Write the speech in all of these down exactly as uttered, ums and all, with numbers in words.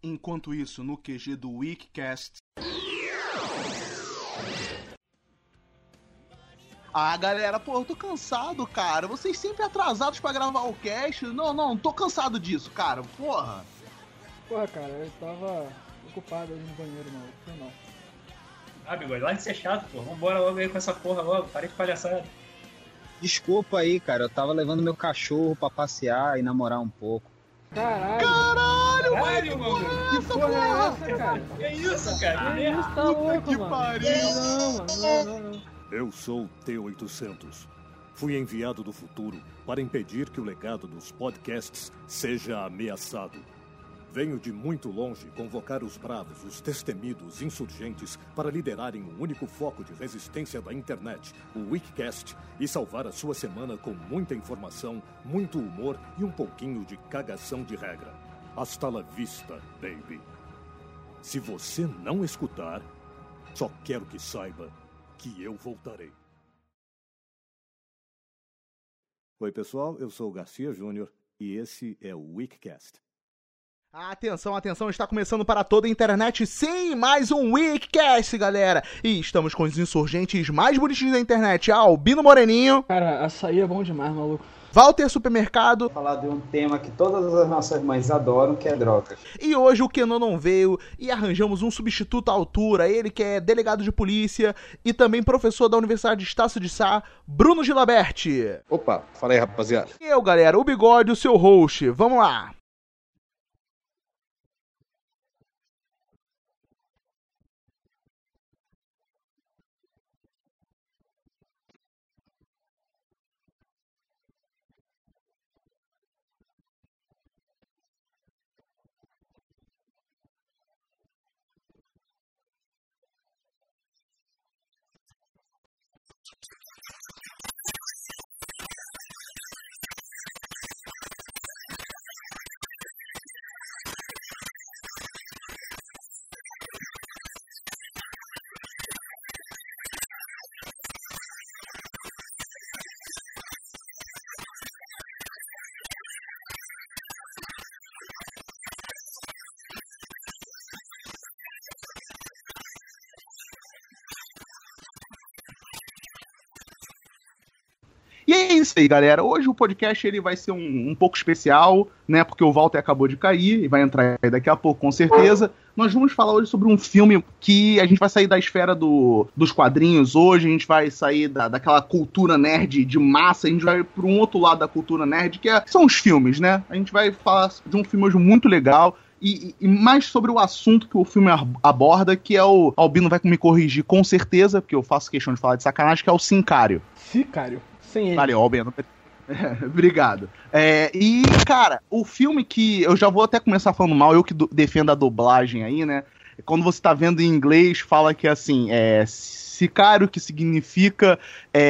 Enquanto isso, no Q G do Weekcast... Ah, galera, pô, eu tô cansado, cara. Vocês sempre atrasados pra gravar o cast. Não, não, tô cansado disso, cara. Porra. Porra, cara, eu tava ocupado ali no banheiro, não. Foi não. Ah, bigode, lá de ser chato, pô. Vambora logo aí com essa porra logo. Parei de palhaçada. Desculpa aí, cara. Eu tava levando meu cachorro pra passear e namorar um pouco. Caralho! Caralho, Caralho, mano! mano. Que porra é essa, cara? Que isso, cara? Que isso, tá louco, que mano? pariu. Não, mano, não, não, não. Eu sou T oitocentos. Fui enviado do futuro para impedir que o legado dos podcasts seja ameaçado. Venho de muito longe convocar os bravos, os destemidos insurgentes para liderarem o único foco de resistência da internet, o Weekcast, e salvar a sua semana com muita informação, muito humor e um pouquinho de cagação de regra. Hasta la vista, baby. Se você não escutar, só quero que saiba que eu voltarei. Oi, pessoal, eu sou o Garcia Júnior e esse é o Weekcast. Atenção, atenção, está começando para toda a internet, sim, mais um Weekcast, galera. E estamos com os insurgentes mais bonitinhos da internet, Albino Moreninho. Cara, açaí é bom demais, maluco. Walter Supermercado. Falar de um tema que todas as nossas mães adoram, que é drogas. E hoje o Kenan não veio e arranjamos um substituto à altura, ele que é delegado de polícia e também professor da Universidade de Estácio de Sá, Bruno Gilaberti. Opa, fala aí, rapaziada. E eu, galera, o Bigode, o seu host, vamos lá. E é isso aí, galera. Hoje o podcast ele vai ser um, um pouco especial, né? Porque o Walter acabou de cair e vai entrar aí daqui a pouco, com certeza. Nós vamos falar hoje sobre um filme que a gente vai sair da esfera do, dos quadrinhos hoje, a gente vai sair da, daquela cultura nerd de massa, a gente vai para um outro lado da cultura nerd, que é, são os filmes, né? A gente vai falar de um filme hoje muito legal. E, e mais sobre o assunto que o filme aborda, que é o... Albino vai me corrigir com certeza, porque eu faço questão de falar de sacanagem, que é o Sicário. Sicário. Sem ele. Valeu, Albino. Obrigado. É, e, cara, o filme que... Eu já vou até começar falando mal, eu que do, defendo a dublagem aí, né? Quando você tá vendo em inglês, fala que, assim, é... Sicário, que significa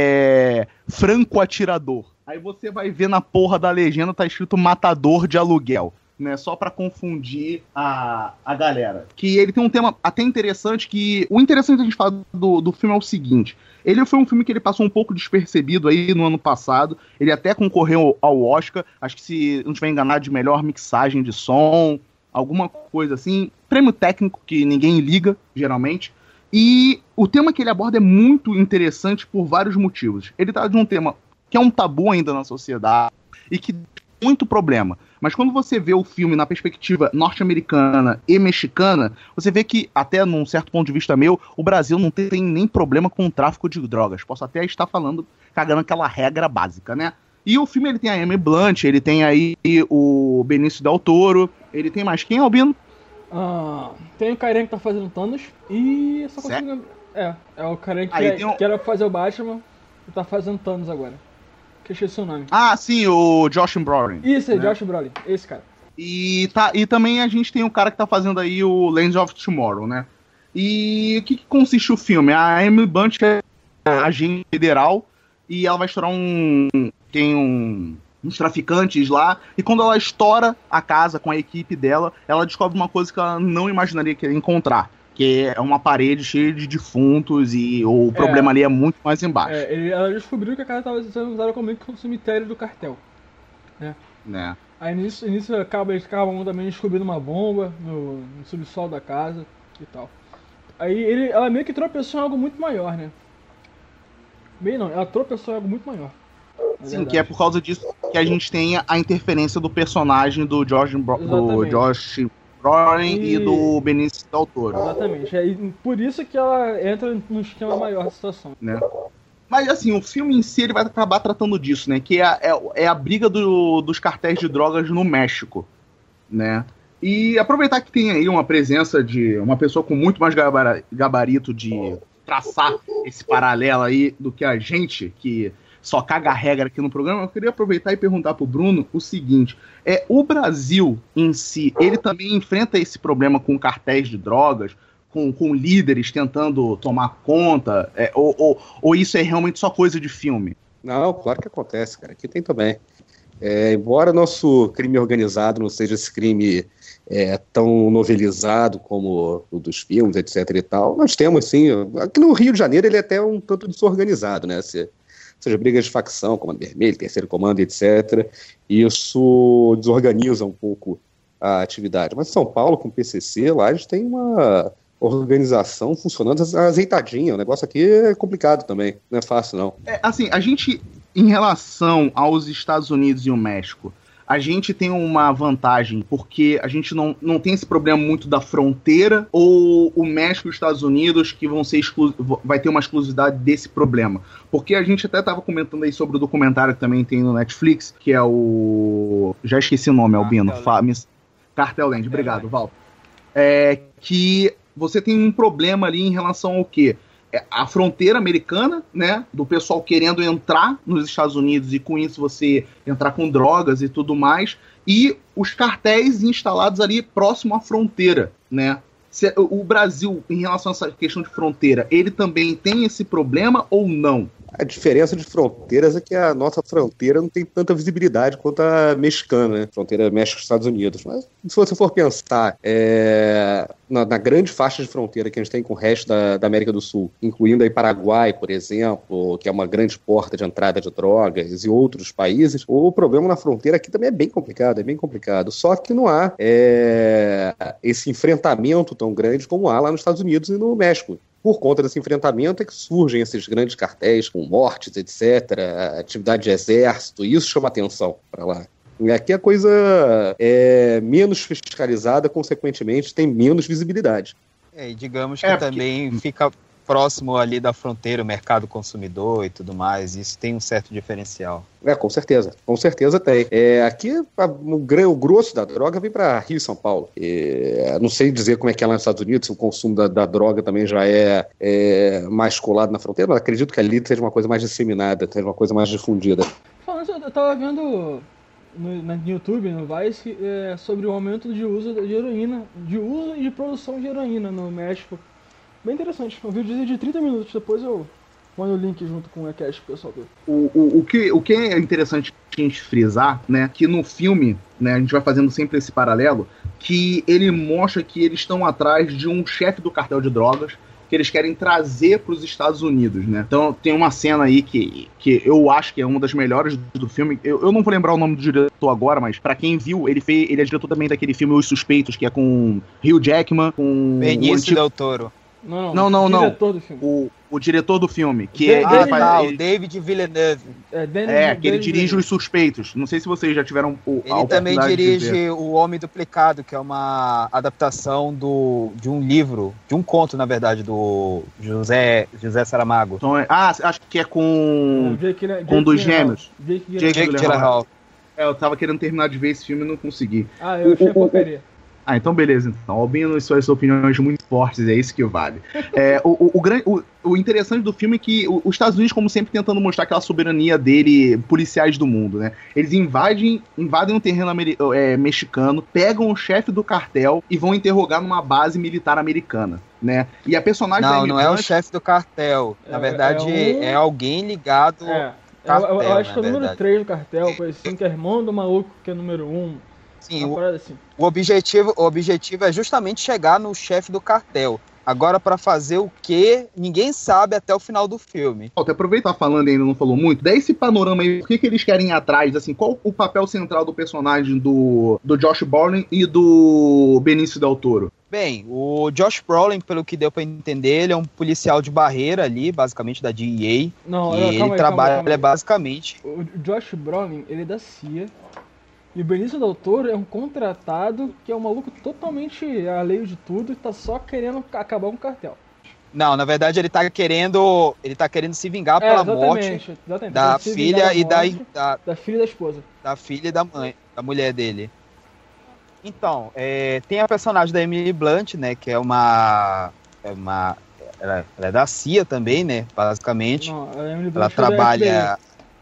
é, franco atirador. Aí você vai ver na porra da legenda, tá escrito matador de aluguel. Né, só pra confundir a, a galera. Que ele tem um tema até interessante, que o interessante a gente falar do, do filme é o seguinte, ele foi um filme que ele passou um pouco despercebido aí no ano passado, ele até concorreu ao Oscar, acho que se não estiver enganado, de melhor mixagem de som, alguma coisa assim, prêmio técnico que ninguém liga, geralmente, e o tema que ele aborda é muito interessante por vários motivos. Ele tá de um tema que é um tabu ainda na sociedade, e que muito problema. Mas quando você vê o filme na perspectiva norte-americana e mexicana, você vê que, até num certo ponto de vista meu, o Brasil não tem nem problema com o tráfico de drogas. Posso até estar falando, cagando aquela regra básica, né? E o filme, ele tem a Emily Blunt, ele tem aí o Benício Del Toro, ele tem mais quem, Albino? Ah, tem o carinha que tá fazendo Thanos e... Eu só consigo lembrar. É, é o carinha que, aí, é, um... que era fazer o Batman e tá fazendo Thanos agora. Que eu esqueci o nome. Ah, sim, o Josh Brolin. Isso, é né? Josh Brolin, esse cara. E, tá, e também a gente tem o cara que tá fazendo aí o Legends of Tomorrow, né? E o que, que consiste o filme? A Emily Blunt é agente federal e ela vai estourar um... Tem um, uns traficantes lá, e quando ela estoura a casa com a equipe dela, ela descobre uma coisa que ela não imaginaria que ia encontrar. Que é uma parede cheia de defuntos e o problema é, ali é muito mais embaixo. É, ele, ela descobriu que a casa estava sendo usada como um cemitério do cartel. Né? né? Aí nisso, nisso acaba, eles acabam também descobrindo uma bomba no, no subsolo da casa e tal. Aí ele, ela meio que tropeçou em algo muito maior, né? Meio não, ela tropeçou em algo muito maior. Sim, que é por causa disso que a gente tem a interferência do personagem do George Bro- do Josh Brolin e... e do Benício Del Toro. Exatamente, é por isso que ela entra num esquema maior da situação. Né? Mas assim, o filme em si ele vai acabar tratando disso, né? Que é a, é, é a briga do, dos cartéis de drogas no México, né? E aproveitar que tem aí uma presença de uma pessoa com muito mais gabarito de traçar esse paralelo aí do que a gente, que só caga a regra aqui no programa, eu queria aproveitar e perguntar pro Bruno o seguinte, é, o Brasil em si, ele também enfrenta esse problema com cartéis de drogas, com, com líderes tentando tomar conta, é, ou, ou, ou isso é realmente só coisa de filme? Não, claro que acontece, cara, aqui tem também. É, embora nosso crime organizado não seja esse crime é, tão novelizado como o dos filmes, etc e tal, nós temos, sim, aqui no Rio de Janeiro ele é até um tanto desorganizado, né, se, seja brigas de facção, Comando Vermelho, Terceiro Comando, etcétera. Isso desorganiza um pouco a atividade. Mas São Paulo, com o P C C, lá eles têm uma organização funcionando azeitadinha. O negócio aqui é complicado também, não é fácil não. É, assim, a gente, em relação aos Estados Unidos e o México, a gente tem uma vantagem, porque a gente não, não tem esse problema muito da fronteira, ou o México e os Estados Unidos que vão ser exclu- vai ter uma exclusividade desse problema. Porque a gente até estava comentando aí sobre o documentário que também tem no Netflix, que é o... Já esqueci o nome, Albino. Fa- Cartel Land, obrigado, Val. É que você tem um problema ali em relação ao quê? A fronteira americana, né, do pessoal querendo entrar nos Estados Unidos e com isso você entrar com drogas e tudo mais, e os cartéis instalados ali próximo à fronteira, né? Se, o Brasil, em relação a essa questão de fronteira, ele também tem esse problema ou não? A diferença de fronteiras é que a nossa fronteira não tem tanta visibilidade quanto a mexicana, né? Fronteira México-Estados Unidos. Mas se você for pensar é, na, na grande faixa de fronteira que a gente tem com o resto da, da América do Sul, incluindo aí Paraguai, por exemplo, que é uma grande porta de entrada de drogas, e outros países, o problema na fronteira aqui também é bem complicado, é bem complicado. Só que não há é, esse enfrentamento tão grande como há lá nos Estados Unidos e no México. Por conta desse enfrentamento é que surgem esses grandes cartéis com mortes, etcétera, atividade de exército, e isso chama atenção para lá. E aqui a coisa é menos fiscalizada, consequentemente tem menos visibilidade. É, e digamos que é, também porque... fica próximo ali da fronteira, o mercado consumidor e tudo mais, isso tem um certo diferencial. É, com certeza, com certeza tem. É, aqui a, o, o grosso da droga vem para Rio e São Paulo. É, não sei dizer como é que é lá nos Estados Unidos, se o consumo da, da droga também já é, é mais colado na fronteira, mas acredito que ali seja uma coisa mais disseminada, seja uma coisa mais difundida. Falando, eu tava vendo no, no YouTube, no Vice, é, sobre o aumento de uso de heroína, de uso e de produção de heroína no México. Bem interessante, um vídeo de trinta minutos, depois eu mando o link junto com o e-cast pro pessoal ver. O, o, o, que, o que é interessante a gente frisar, né, que no filme, né, a gente vai fazendo sempre esse paralelo, que ele mostra que eles estão atrás de um chefe do cartel de drogas que eles querem trazer para os Estados Unidos, né? Então tem uma cena aí que, que eu acho que é uma das melhores do filme. Eu, eu não vou lembrar o nome do diretor agora, mas para quem viu, ele fez, ele é diretor também daquele filme Os Suspeitos, que é com Hugh Jackman, com Benício o antigo... Del Toro. Não, não, não. não, o diretor do filme. O, o diretor do filme, que Ah, é, Ah, ele faz, tá, ele, o David Villeneuve. É, Danny, é que ele Danny dirige Villeneuve. Os Suspeitos. Não sei se vocês já tiveram o, a Ele também oportunidade de ver. dirige O Homem Duplicado, que é uma adaptação do, de um livro, de um conto, na verdade, do José, José Saramago. Então, é, ah, acho que é com, Jake, Jake, com um dos Gyllenhaal. gêmeos. Jake Jake Gyllenhaal. Jake Gyllenhaal. É, eu tava querendo terminar de ver esse filme e não consegui. Ah, eu achei porcaria. Ah, então beleza, então. Albino e suas opiniões muito fortes, é isso que vale. É, o, o, o, grande, o, o interessante do filme é que o, os Estados Unidos, como sempre, tentando mostrar aquela soberania dele, policiais do mundo, né? Eles invadem, invadem um terreno ameri- é, mexicano, pegam o chefe do cartel e vão interrogar numa base militar americana, né? E a personagem da Não, Amy não é o Blunt- chefe do cartel. Na É- verdade, é um- é alguém ligado... É, Cartel, eu, eu acho na que é o número verdade. três do cartel, coisa assim, que é irmão do maluco que é número um. Sim, Uma o, parada assim. o, objetivo, o objetivo é justamente chegar no chefe do cartel. Agora, pra fazer o quê? Ninguém sabe até o final do filme. Até aproveitar falando ainda, não falou muito, daí esse panorama aí, o que, que eles querem ir atrás, assim, qual o papel central do personagem do, do Josh Brolin e do Benício Del Toro? Bem, o Josh Brolin, pelo que deu pra entender, ele é um policial de barreira ali, basicamente da D E A. Não, e não, ele calma aí, trabalha, calma aí, calma aí. basicamente... O Josh Brolin, ele é da C I A. E o Benício Del Toro é um contratado que é um maluco totalmente alheio de tudo e tá só querendo acabar com o cartel. Não, na verdade ele tá querendo. Ele tá querendo se vingar É, pela exatamente, morte exatamente. da Ele se vingar filha e da, morte da, da filha e da esposa. da filha e da mãe, da mulher dele. Então, é, tem a personagem da Emily Blunt, né? Que é uma. É uma ela, ela é da C I A também, né? Basicamente. Não, a Emily Ela Blunt é do trabalha.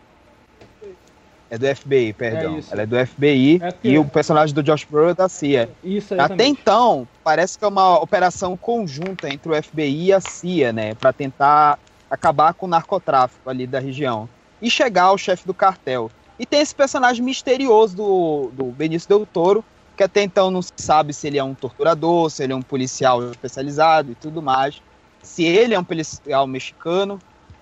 É do F B I, perdão. É isso. Ela é do F B I É porque- e o personagem do Josh Brolin é da C I A. F B I. Isso aí. Até então, parece que é uma operação conjunta entre o F B I e a C I A, né? Pra tentar acabar com o narcotráfico ali da região. E chegar ao chefe do cartel. E tem esse personagem misterioso do, do Benício Del Toro, que até então não se sabe se ele é um torturador, se ele é um policial especializado e tudo mais. Se ele é um policial mexicano.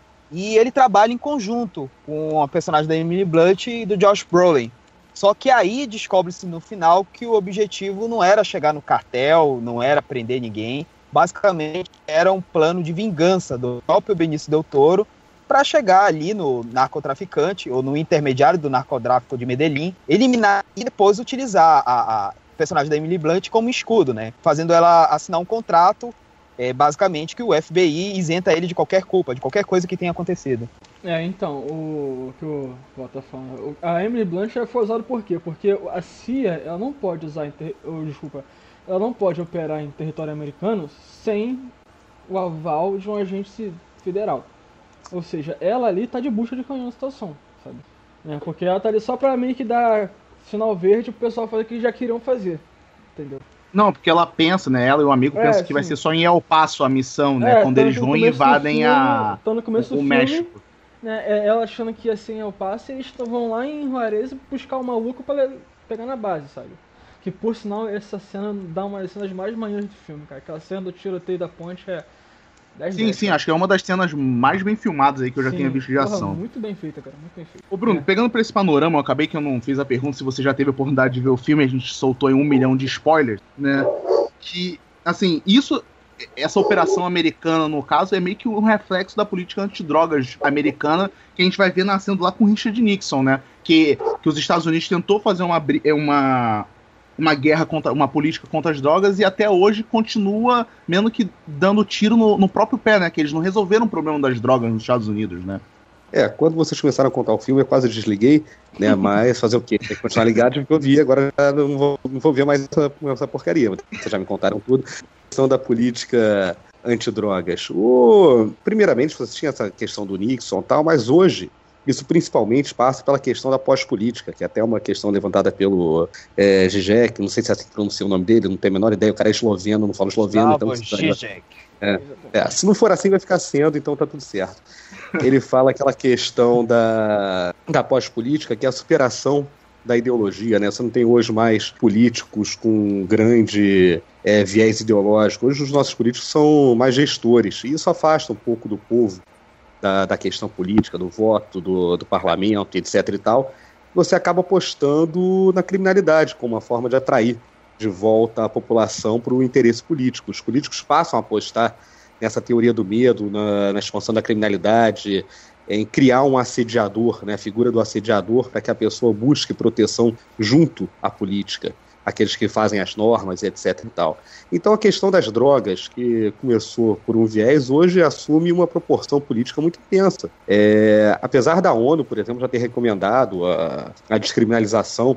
E ele trabalha em conjunto com a personagem da Emily Blunt e do Josh Brolin. Só que aí descobre-se no final que o objetivo não era chegar no cartel, não era prender ninguém. Basicamente era um plano de vingança do próprio Benício Del Toro para chegar ali no narcotraficante ou no intermediário do narcotráfico de Medellín, eliminar e depois utilizar a, a personagem da Emily Blunt como escudo, né? Fazendo ela assinar um contrato. É basicamente que o F B I isenta ele de qualquer culpa, de qualquer coisa que tenha acontecido. É, então, o, o que o Val tá falando, o- a Emily Blunt foi usada por quê? Porque a C I A, ela não pode usar, em ter, oh, desculpa, ela não pode operar em território americano sem o aval de um agente ci- federal. Ou seja, ela ali tá de bucha de canhão na situação, sabe? É, porque ela tá ali só pra meio que dar sinal verde pro pessoal fazer o que já queriam fazer, entendeu? Não, porque ela pensa, né? Ela e o amigo É, pensam que vai sim. ser só em El Paso a missão, né? É, Quando tanto eles no vão e começo do invadem filme- a, então no começo o, do o filme, México. né, é, ela achando que ia ser em El Paso, e eles tão- vão lá em Juarez buscar o maluco pra le- pegar na base, sabe? Que por sinal, essa cena dá uma das cenas mais maneiras do filme, cara. Aquela cena do tiroteio da ponte é dez Sim, dez, sim, cara. acho que é uma das cenas mais bem filmadas aí que eu já Sim, tenha visto de porra, ação. Muito bem feita, cara, muito bem feita. Ô Bruno, É. pegando pra esse panorama, eu acabei que eu não fiz a pergunta se você já teve a oportunidade de ver o filme, a gente soltou em um milhão de spoilers, né? Que, assim, isso, essa operação americana, no caso, é meio que um reflexo da política antidrogas americana que a gente vai ver nascendo lá com Richard Nixon, né? Que, que os Estados Unidos tentou fazer uma, bri- uma, uma guerra contra, uma política contra as drogas e até hoje continua menos que dando tiro no, no próprio pé, né? Que eles não resolveram o problema das drogas nos Estados Unidos, né? É, quando vocês começaram a contar o filme, eu quase desliguei, né? Mas fazer o quê? Tem que continuar ligado, porque eu vi, agora já não vou, não vou ver mais essa, essa porcaria. Vocês já me contaram tudo. A questão da política antidrogas. O, primeiramente, você tinha essa questão do Nixon e tal, mas hoje, isso principalmente passa pela questão da pós-política, que é até uma questão levantada pelo é, Zizek, não sei se é assim que pronuncia o nome dele, não tenho a menor ideia, o cara é esloveno, não fala esloveno, então... Zizek. É, é, se não for assim, vai ficar sendo, então tá tudo certo. Ele fala aquela questão da, da pós-política, que é a superação da ideologia, né? Você não tem hoje mais políticos com grande é, viés ideológico. Hoje os nossos políticos são mais gestores, e isso afasta um pouco do povo da, da questão política, do voto, do, do parlamento, etc e tal. Você acaba apostando na criminalidade como uma forma de atrair de volta a população para o interesse político. Os políticos passam a apostar nessa teoria do medo, na, na expansão da criminalidade, em criar um assediador, né, a figura do assediador, para que a pessoa busque proteção junto à política, aqueles que fazem as normas, etc e tal. Então a questão das drogas, que começou por um viés, hoje assume uma proporção política muito intensa. É, apesar da ONU, por exemplo, já ter recomendado a, a descriminalização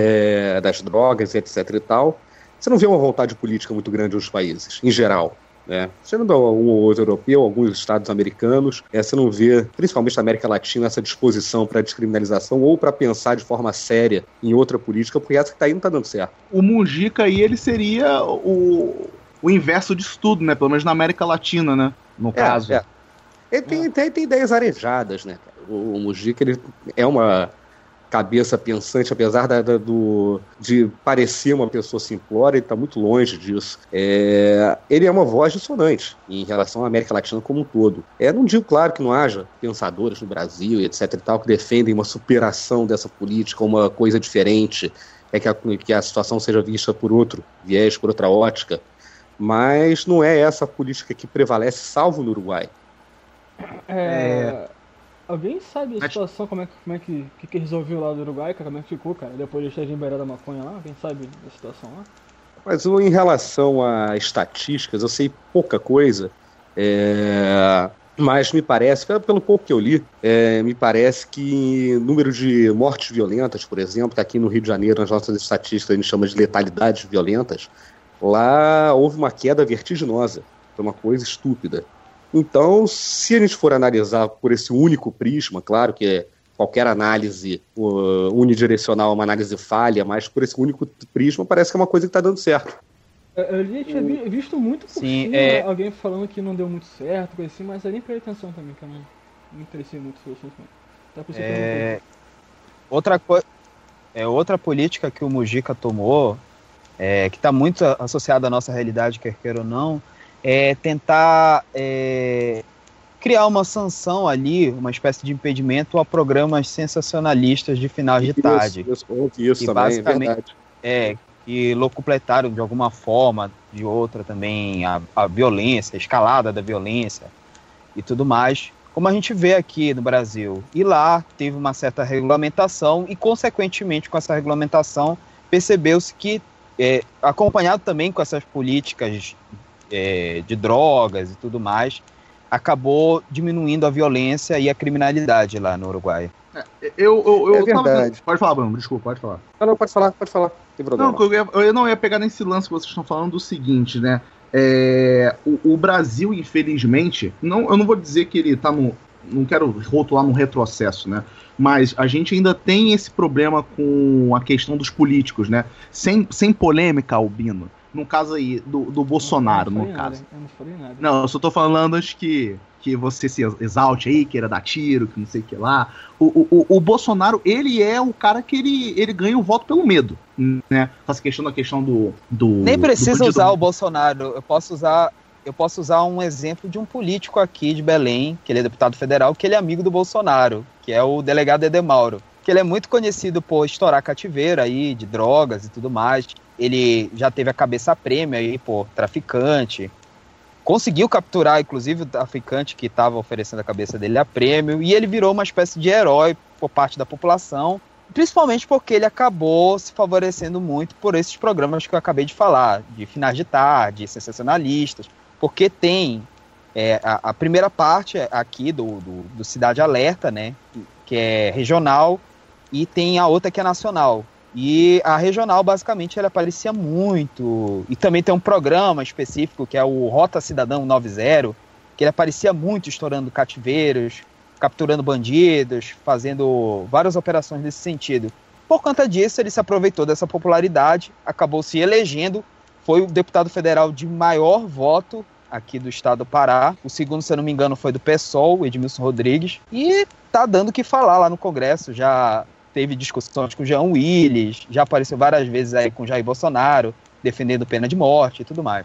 É, das drogas, etc e tal, você não vê uma vontade política muito grande nos países, em geral, né? Você não vê um ou outro europeu, alguns estados americanos, é, você não vê, principalmente na América Latina, essa disposição para descriminalização ou para pensar de forma séria em outra política, porque essa que está aí não está dando certo. O Mujica aí, ele seria o, o inverso disso tudo, né? Pelo menos na América Latina, né? No É, caso. é. Ele tem, tem, tem ideias arejadas, né? O, o Mujica, ele é uma... cabeça pensante, apesar da, da, do, de parecer uma pessoa simplória, ele está muito longe disso. É, ele é uma voz dissonante em relação à América Latina como um todo. É, não digo, claro, que não haja pensadores no Brasil, etc e tal, que defendem uma superação dessa política, uma coisa diferente, é que a, que a situação seja vista por outro viés, por outra ótica, mas não é essa a política que prevalece, salvo no Uruguai. É... Alguém sabe a situação, como é que, como é que, que, que resolveu lá do Uruguai, como é que ficou, cara, depois de ter liberado a maconha lá? Alguém sabe da situação lá? Mas eu, em relação a estatísticas, eu sei pouca coisa, é... mas me parece, pelo pouco que eu li, é... me parece que número de mortes violentas, por exemplo, que aqui no Rio de Janeiro, nas nossas estatísticas, a gente chama de letalidades violentas, lá houve uma queda vertiginosa, foi uma coisa estúpida. Então, se a gente for analisar por esse único prisma, claro que é qualquer análise uh, unidirecional é uma análise falha, mas por esse único prisma parece que é uma coisa que está dando certo. Eu já tinha visto muito por Sim, cima, é... alguém falando que não deu muito certo, coisa assim, mas eu nem prestei atenção também, que eu não me interessei muito pelo assunto. Tá por é... outra, co... é, outra política que o Mujica tomou, é, que está muito associada à nossa realidade, quer queira ou não, é tentar é, criar uma sanção ali, uma espécie de impedimento a programas sensacionalistas de final de tarde. Isso, isso, isso que também, basicamente, é verdade. É, que locupletaram de alguma forma, de outra também, a, a violência, a escalada da violência e tudo mais, como a gente vê aqui no Brasil. E lá teve uma certa regulamentação e, consequentemente, com essa regulamentação, percebeu-se que, é, acompanhado também com essas políticas É, de drogas e tudo mais, acabou diminuindo a violência e a criminalidade lá no Uruguai. É, eu, eu, eu é verdade. Tava... Pode falar, Bruno, desculpa, pode falar. Não, não, pode falar, pode falar, não tem problema. Não, eu, ia, eu não ia pegar nesse lance que vocês estão falando do seguinte, né? É, o, o Brasil, infelizmente, não, eu não vou dizer que ele tá no... Não quero rotular no retrocesso, né? Mas a gente ainda tem esse problema com a questão dos políticos, né? Sem, sem polêmica, Albino. No caso aí, do, do Bolsonaro, não, não no nada, caso. Eu não falei nada. Não, eu só tô falando acho que, que você se exalte aí, queira dar tiro, que não sei o que lá. O, o, o Bolsonaro, ele é o cara que ele, ele ganha o voto pelo medo, né? Essa questão da questão do... do Nem precisa do usar do... o Bolsonaro, eu posso usar... Eu posso usar um exemplo de um político aqui de Belém, que ele é deputado federal, que ele é amigo do Bolsonaro, que é o delegado Edemauro, que ele é muito conhecido por estourar cativeiro aí, de drogas e tudo mais. Ele já teve a cabeça prêmio aí por traficante, conseguiu capturar, inclusive, o traficante que estava oferecendo a cabeça dele a prêmio, e ele virou uma espécie de herói por parte da população, principalmente porque ele acabou se favorecendo muito por esses programas que eu acabei de falar, de finais de tarde, sensacionalistas, porque tem é, a, a primeira parte aqui do, do, do Cidade Alerta, né, que é regional, e tem a outra que é nacional. E a regional, basicamente, ela aparecia muito. E também tem um programa específico, que é o Rota Cidadão noventa, que ele aparecia muito estourando cativeiros, capturando bandidos, fazendo várias operações nesse sentido. Por conta disso, ele se aproveitou dessa popularidade, acabou se elegendo, foi o deputado federal de maior voto aqui do estado do Pará. O segundo, se eu não me engano, foi do PSOL, o Edmilson Rodrigues, e tá dando o que falar lá no Congresso. Já teve discussões com o Jean Willis, já apareceu várias vezes aí com o Jair Bolsonaro, defendendo pena de morte e tudo mais.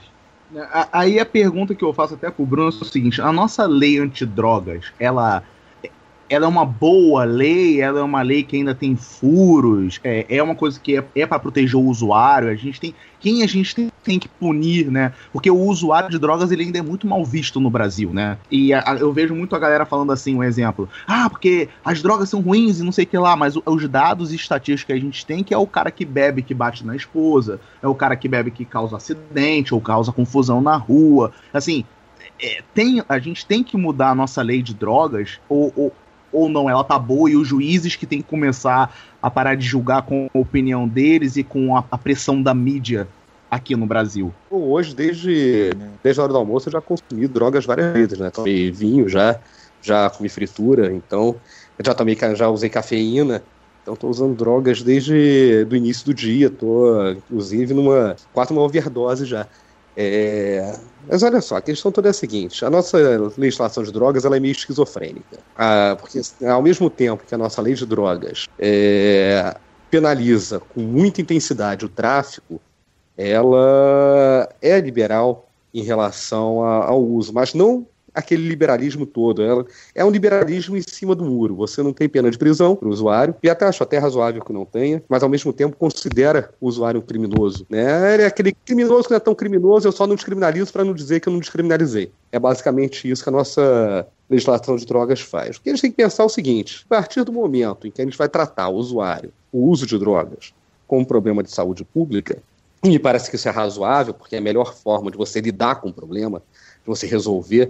Aí a pergunta que eu faço até pro Bruno é o seguinte: a nossa lei antidrogas, ela, ela é uma boa lei? Ela é uma lei que ainda tem furos? É, é uma coisa que é, é para proteger o usuário? A gente tem, quem a gente tem, tem que punir, né? Porque o usuário de drogas, ele ainda é muito mal visto no Brasil, né? E a, eu vejo muito a galera falando assim, um exemplo: ah, porque as drogas são ruins e não sei o que lá, mas o, os dados e estatísticas que a gente tem, que é o cara que bebe, que bate na esposa, é o cara que bebe, que causa acidente ou causa confusão na rua. Assim, é, tem, a gente tem que mudar a nossa lei de drogas, ou, ou ou não, ela tá boa, e os juízes que tem que começar a parar de julgar com a opinião deles e com a, a pressão da mídia aqui no Brasil. Hoje, desde, desde a hora do almoço, eu já consumi drogas várias vezes, né? Tomei vinho já, já comi fritura, então já tomei, já usei cafeína, então tô usando drogas desde o início do dia, tô inclusive numa, quase uma overdose já. É... Mas olha só, a questão toda é a seguinte: a nossa legislação de drogas ela é meio esquizofrênica. Ah, porque ao mesmo tempo que a nossa lei de drogas é... penaliza com muita intensidade o tráfico, ela é liberal em relação a, ao uso, mas não aquele liberalismo todo. Ela é um liberalismo em cima do muro. Você não tem pena de prisão para o usuário, e até acho até razoável que não tenha, mas ao mesmo tempo considera o usuário um criminoso, né? Ele é aquele criminoso que não é tão criminoso, eu só não descriminalizo para não dizer que eu não descriminalizei. É basicamente isso que a nossa legislação de drogas faz. O que a gente tem que pensar é o seguinte: a partir do momento em que a gente vai tratar o usuário, o uso de drogas, como um problema de saúde pública, e me parece que isso é razoável, porque é a melhor forma de você lidar com o problema, de você resolver.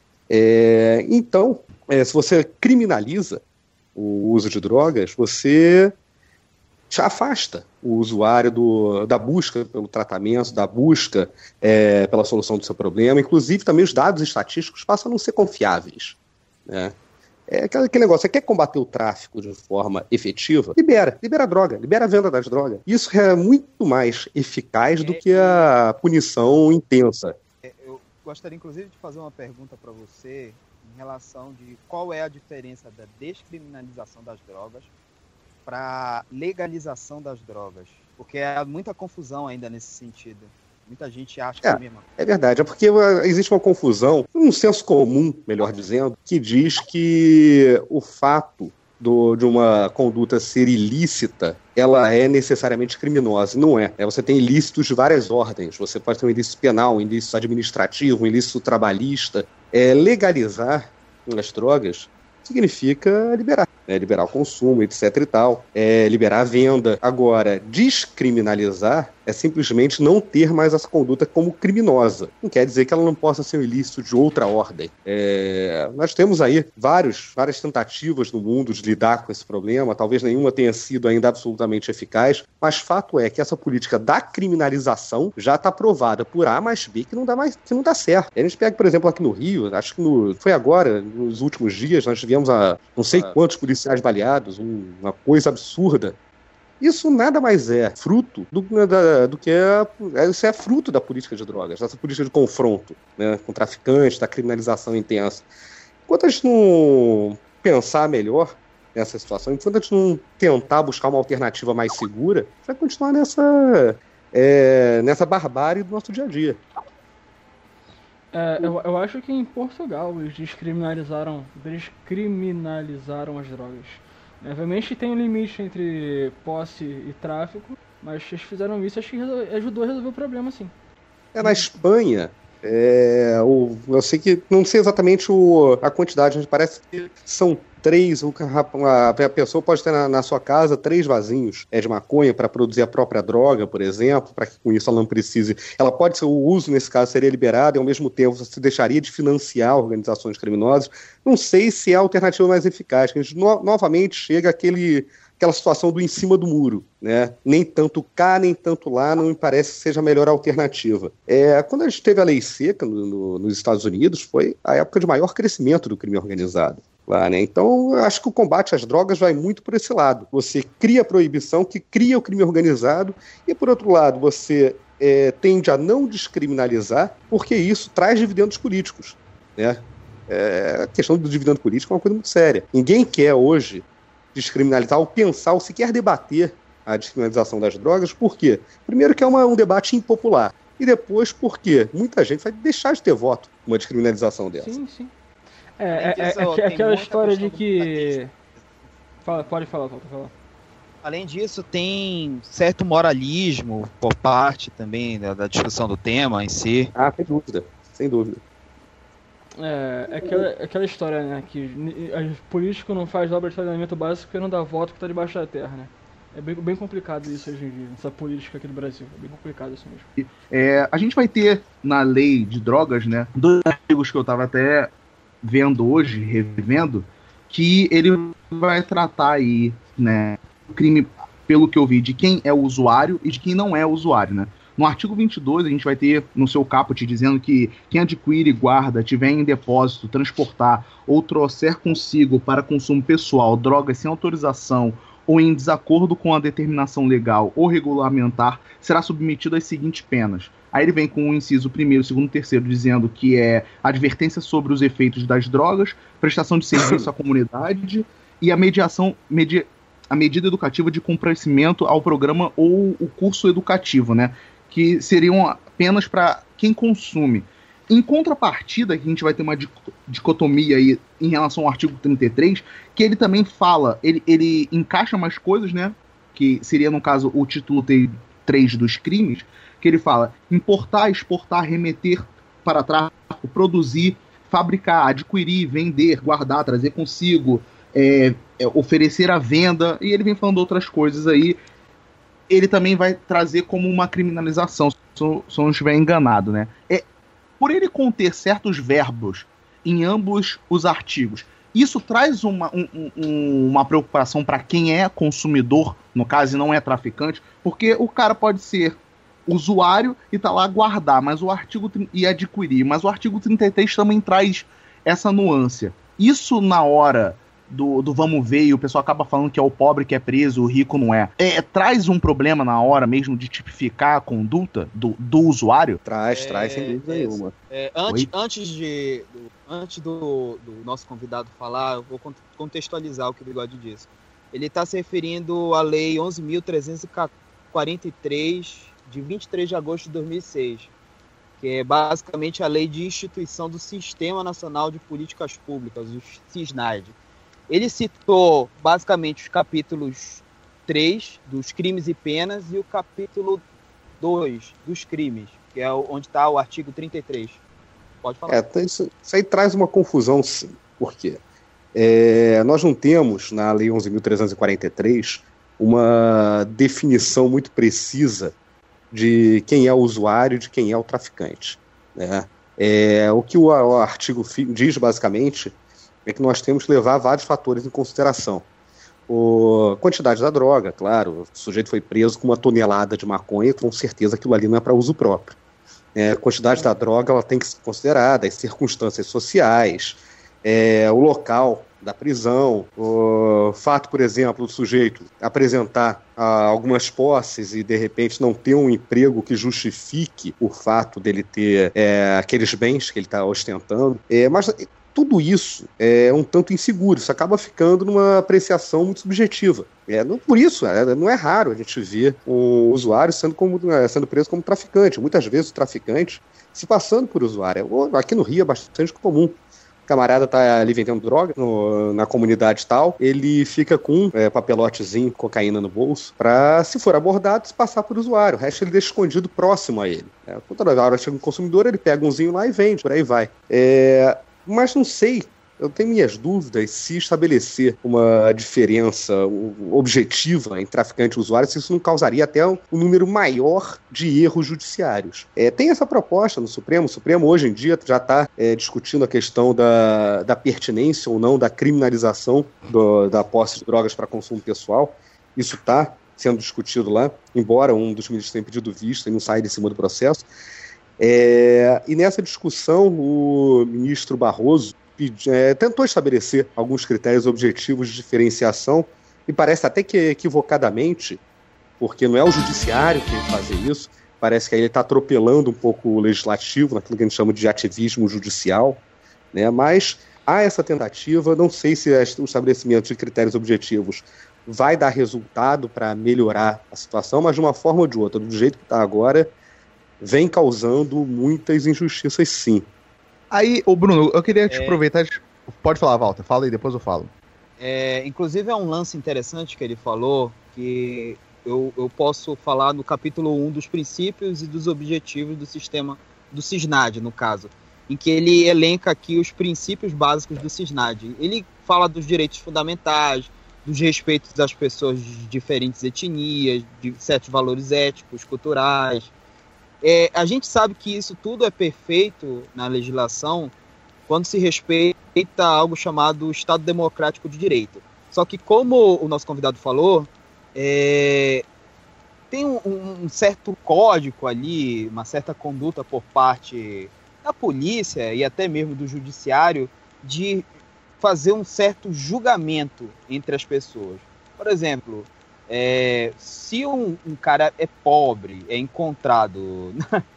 É, então, é, se você criminaliza o uso de drogas, você te afasta o usuário do, da busca pelo tratamento, da busca é, pela solução do seu problema. Inclusive, também os dados estatísticos passam a não ser confiáveis, né? É aquele negócio: você quer combater o tráfico de forma efetiva? Libera, libera a droga, libera a venda das drogas. Isso é muito mais eficaz do que a punição intensa. Eu gostaria, inclusive, de fazer uma pergunta para você em relação de qual é a diferença da descriminalização das drogas para legalização das drogas, porque há muita confusão ainda nesse sentido. Muita gente acha que é a mesma coisa. É verdade, é porque existe uma confusão, um senso comum, melhor dizendo, que diz que o fato do, de uma conduta ser ilícita, ela é necessariamente criminosa. Não é. é. Você tem ilícitos de várias ordens. Você pode ter um ilícito penal, um ilícito administrativo, um ilícito trabalhista. É, legalizar as drogas significa liberar. É, liberar o consumo, etc e tal. É, liberar a venda. Agora, descriminalizar é simplesmente não ter mais essa conduta como criminosa. Não quer dizer que ela não possa ser um ilícito de outra ordem. É, nós temos aí vários, várias tentativas no mundo de lidar com esse problema. Talvez nenhuma tenha sido ainda absolutamente eficaz, mas fato é que essa política da criminalização já está provada por A mais B que não dá, mais, que não dá certo. A gente pega, por exemplo, aqui no Rio, acho que no, foi agora, nos últimos dias, nós tivemos a, não sei quantos policiais baleados, um, uma coisa absurda. Isso nada mais é fruto do, da, do que é, isso é fruto da política de drogas, dessa política de confronto, né, com traficantes, da criminalização intensa. Enquanto a gente não pensar melhor nessa situação, enquanto a gente não tentar buscar uma alternativa mais segura, vai continuar nessa, é, nessa barbárie do nosso dia a dia. É, eu, eu acho que em Portugal eles descriminalizaram, descriminalizaram as drogas. Obviamente tem um limite entre posse e tráfico, mas eles fizeram isso e acho que ajudou a resolver o problema, sim. É, na Espanha, é, o, eu sei que, não sei exatamente o, a quantidade, mas parece que são três, a, a pessoa pode ter na, na sua casa três vasinhos é, de maconha para produzir a própria droga, por exemplo, para que com isso ela não precise, ela pode ser, o uso nesse caso seria liberado e ao mesmo tempo você deixaria de financiar organizações criminosas. Não sei se é a alternativa mais eficaz, que a gente no, novamente chega àquele, aquela situação do em cima do muro, né? Nem tanto cá, nem tanto lá, não me parece que seja a melhor alternativa. É, quando a gente teve a lei seca no, no, nos Estados Unidos, foi a época de maior crescimento do crime organizado. Lá, né? Então, eu acho que o combate às drogas vai muito por esse lado. Você cria a proibição que cria o crime organizado e, por outro lado, você é, tende a não descriminalizar porque isso traz dividendos políticos, né? É, a questão do dividendo político é uma coisa muito séria. Ninguém quer hoje descriminalizar ou pensar ou sequer debater a descriminalização das drogas. Por quê? Primeiro que é uma, um debate impopular. E depois porque muita gente vai deixar de ter voto com uma descriminalização dessa. Sim, sim. É, é, é, é aquela história de que... Fala, pode falar, pode falar. Além disso, tem certo moralismo por parte também da, da discussão do tema em si. Ah, sem dúvida, sem dúvida. É, é aquela, aquela história, né, que o político não faz obra de saneamento básico porque não dá voto que está debaixo da terra, né? É bem, bem complicado isso hoje em dia, essa política aqui do Brasil. É bem complicado isso mesmo. É, a gente vai ter na lei de drogas, né, dois artigos que eu estava até vendo hoje, revendo, que ele vai tratar aí, né, o crime, pelo que eu vi, de quem é o usuário e de quem não é o usuário, né? No artigo vinte e dois, a gente vai ter no seu caput dizendo que quem adquire, guarda, tiver em depósito, transportar ou trouxer consigo para consumo pessoal drogas sem autorização ou em desacordo com a determinação legal ou regulamentar, será submetido às seguintes penas. Aí ele vem com o inciso primeiro, segundo e terceiro, dizendo que é advertência sobre os efeitos das drogas, prestação de serviço à comunidade e a mediação, medi- a medida educativa de cumprimento ao programa ou o curso educativo, né? Que seriam penas para quem consome. Em contrapartida, que a gente vai ter uma dicotomia aí em relação ao artigo trinta e três, que ele também fala, ele, ele encaixa mais coisas, né? Que seria, no caso, o título três dos crimes, que ele fala importar, exportar, remeter para tráfico, produzir, fabricar, adquirir, vender, guardar, trazer consigo, é, é, oferecer à venda, e ele vem falando outras coisas aí. Ele também vai trazer como uma criminalização, se eu não estiver enganado, né? É, por ele conter certos verbos em ambos os artigos, isso traz uma, um, um, uma preocupação para quem é consumidor, no caso, e não é traficante, porque o cara pode ser usuário e tá lá guardar, mas o artigo e adquirir, mas o artigo trinta e três também traz essa nuance. Isso na hora do, do vamos ver, e o pessoal acaba falando que é o pobre que é preso, o rico não é. É, traz um problema na hora mesmo de tipificar a conduta do, do usuário? Traz, É, traz, sem dúvida é, nenhuma. É, antes antes, de, do, antes do, do nosso convidado falar, eu vou contextualizar o que o Bigode disse. Ele está se referindo à Lei onze mil trezentos e quarenta e três, de vinte e três de agosto de dois mil e seis, que é basicamente a Lei de Instituição do Sistema Nacional de Políticas Públicas, o SISNAD. Ele citou basicamente os capítulos três dos crimes e penas e o capítulo dois dos crimes, que é onde está o artigo trinta e três. Pode falar. É, isso, isso aí traz uma confusão, sim. Por quê? É, nós não temos, na Lei onze mil trezentos e quarenta e três, uma definição muito precisa de quem é o usuário e de quem é o traficante, né? É, o que o, o artigo diz, basicamente, é que nós temos que levar vários fatores em consideração. A quantidade da droga, claro, o sujeito foi preso com uma tonelada de maconha, com certeza aquilo ali não é para uso próprio. É, a quantidade da droga ela tem que ser considerada, as circunstâncias sociais, é, o local da prisão, o fato, por exemplo, do sujeito apresentar ah, algumas posses e de repente não ter um emprego que justifique o fato dele ter é, aqueles bens que ele está ostentando, é, mas tudo isso é um tanto inseguro, isso acaba ficando numa apreciação muito subjetiva. É, não, por isso, é, não é raro a gente ver um usuário sendo, como, sendo preso como traficante. Muitas vezes o traficante se passando por usuário. Aqui no Rio é bastante comum. O camarada tá ali vendendo droga no, na comunidade tal, ele fica com é, papelotezinho, cocaína no bolso, pra, se for abordado, se passar por usuário. O resto ele deixa escondido próximo a ele. É, quando a hora chega um consumidor, ele pega umzinho lá e vende, por aí vai. É... Mas não sei, eu tenho minhas dúvidas se estabelecer uma diferença objetiva entre traficante e usuário, se isso não causaria até um número maior de erros judiciários. É, tem essa proposta no Supremo, o Supremo hoje em dia já está é, discutindo a questão da, da pertinência ou não da criminalização do, da posse de drogas para consumo pessoal. Isso está sendo discutido lá, embora um dos ministros tenha pedido vista e não saia de cima do processo. É, e nessa discussão o ministro Barroso pedi, é, tentou estabelecer alguns critérios objetivos de diferenciação e parece até que equivocadamente, porque não é o judiciário que tem que fazer isso, parece que aí ele está atropelando um pouco o legislativo, naquilo que a gente chama de ativismo judicial, né? Mas há essa tentativa, não sei se o estabelecimento de critérios objetivos vai dar resultado para melhorar a situação, mas de uma forma ou de outra, do jeito que está agora, vem causando muitas injustiças, sim. Aí, ô Bruno, eu queria te é... aproveitar... Pode falar, Walter, fala aí, depois eu falo. É, inclusive é um lance interessante que ele falou, que eu, eu posso falar no capítulo um dos princípios e dos objetivos do sistema, do SISNAD, no caso, em que ele elenca aqui os princípios básicos do SISNAD. Ele fala dos direitos fundamentais, dos respeitos das pessoas de diferentes etnias, de certos valores éticos, culturais. É, a gente sabe que isso tudo é perfeito na legislação quando se respeita algo chamado Estado Democrático de Direito. Só que, como o nosso convidado falou, é, tem um, um certo código ali, uma certa conduta por parte da polícia e até mesmo do judiciário de fazer um certo julgamento entre as pessoas. Por exemplo, é, se um, um cara é pobre, é encontrado...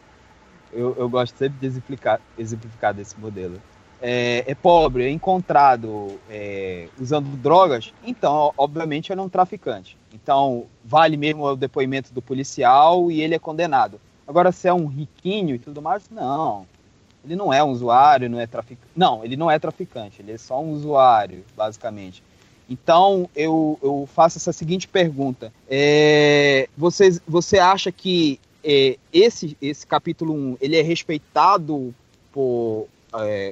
eu, eu gosto sempre de exemplificar, exemplificar desse modelo. É, é pobre, é encontrado é, usando drogas, então, obviamente, ele é um traficante. Então, vale mesmo o depoimento do policial e ele é condenado. Agora, se é um riquinho e tudo mais, não. Ele não é um usuário, não é traficante. Não, ele não é traficante, ele é só um usuário, basicamente. Então, eu, eu faço essa seguinte pergunta. É, você, você acha que é, esse, esse capítulo um, ele é respeitado por... É,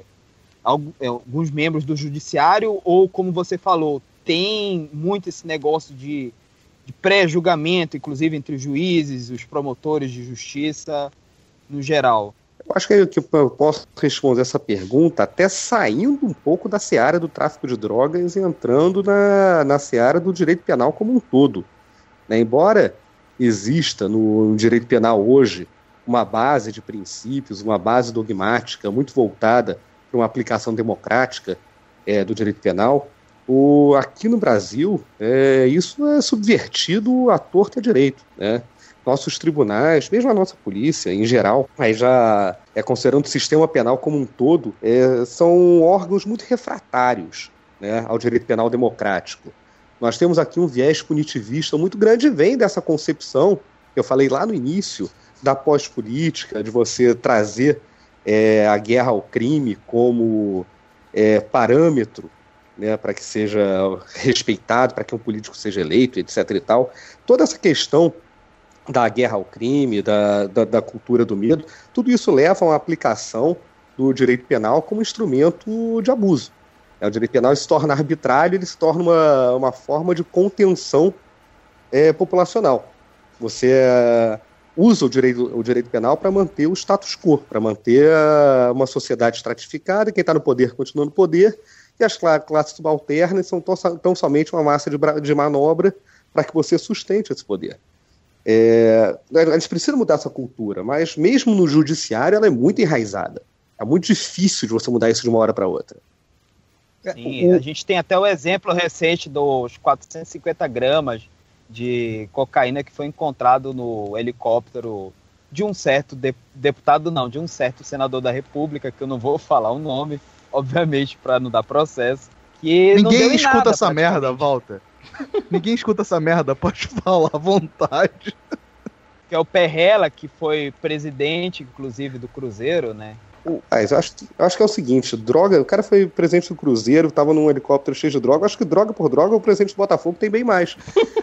alguns membros do judiciário, ou, como você falou, tem muito esse negócio de, de pré-julgamento, inclusive entre os juízes, os promotores de justiça, no geral? Eu acho que eu posso responder essa pergunta até saindo um pouco da seara do tráfico de drogas e entrando na, na seara do direito penal como um todo. Né? Embora exista no direito penal hoje uma base de princípios, uma base dogmática muito voltada uma aplicação democrática é, do direito penal, o, aqui no Brasil, é, isso é subvertido à torta direito, né? Nossos tribunais, mesmo a nossa polícia, em geral, aí já é, considerando o sistema penal como um todo, é, são órgãos muito refratários, né, ao direito penal democrático. Nós temos aqui um viés punitivista muito grande, vem dessa concepção, que eu falei lá no início, da pós-política, de você trazer É, a guerra ao crime como é, parâmetro, né, para que seja respeitado, para que um político seja eleito, etc e tal. Toda essa questão da guerra ao crime, da, da, da cultura do medo, tudo isso leva a uma aplicação do direito penal como instrumento de abuso. É, o direito penal se torna arbitrário, ele se torna uma, uma forma de contenção é, populacional. Você... É, usa o direito, o direito penal para manter o status quo, para manter uh, uma sociedade estratificada, quem está no poder continua no poder, e as cl- classes subalternas são tão, tão somente uma massa de, de manobra para que você sustente esse poder. É, a gente precisa mudar essa cultura, mas mesmo no judiciário ela é muito enraizada. É muito difícil de você mudar isso de uma hora para outra. Sim, o... a gente tem até o exemplo recente dos quatrocentos e cinquenta gramas de cocaína que foi encontrado no helicóptero de um certo de, deputado, não, de um certo senador da República, que eu não vou falar o nome, obviamente, para não dar processo. Que Ninguém escuta nada, essa merda, Walter. Ninguém escuta essa merda, pode falar à vontade. Que é o Perrella, que foi presidente, inclusive, do Cruzeiro, né? Ah, eu acho, eu acho que é o seguinte, droga, o cara foi presidente do Cruzeiro, tava num helicóptero cheio de droga, eu acho que droga por droga o presidente do Botafogo tem bem mais.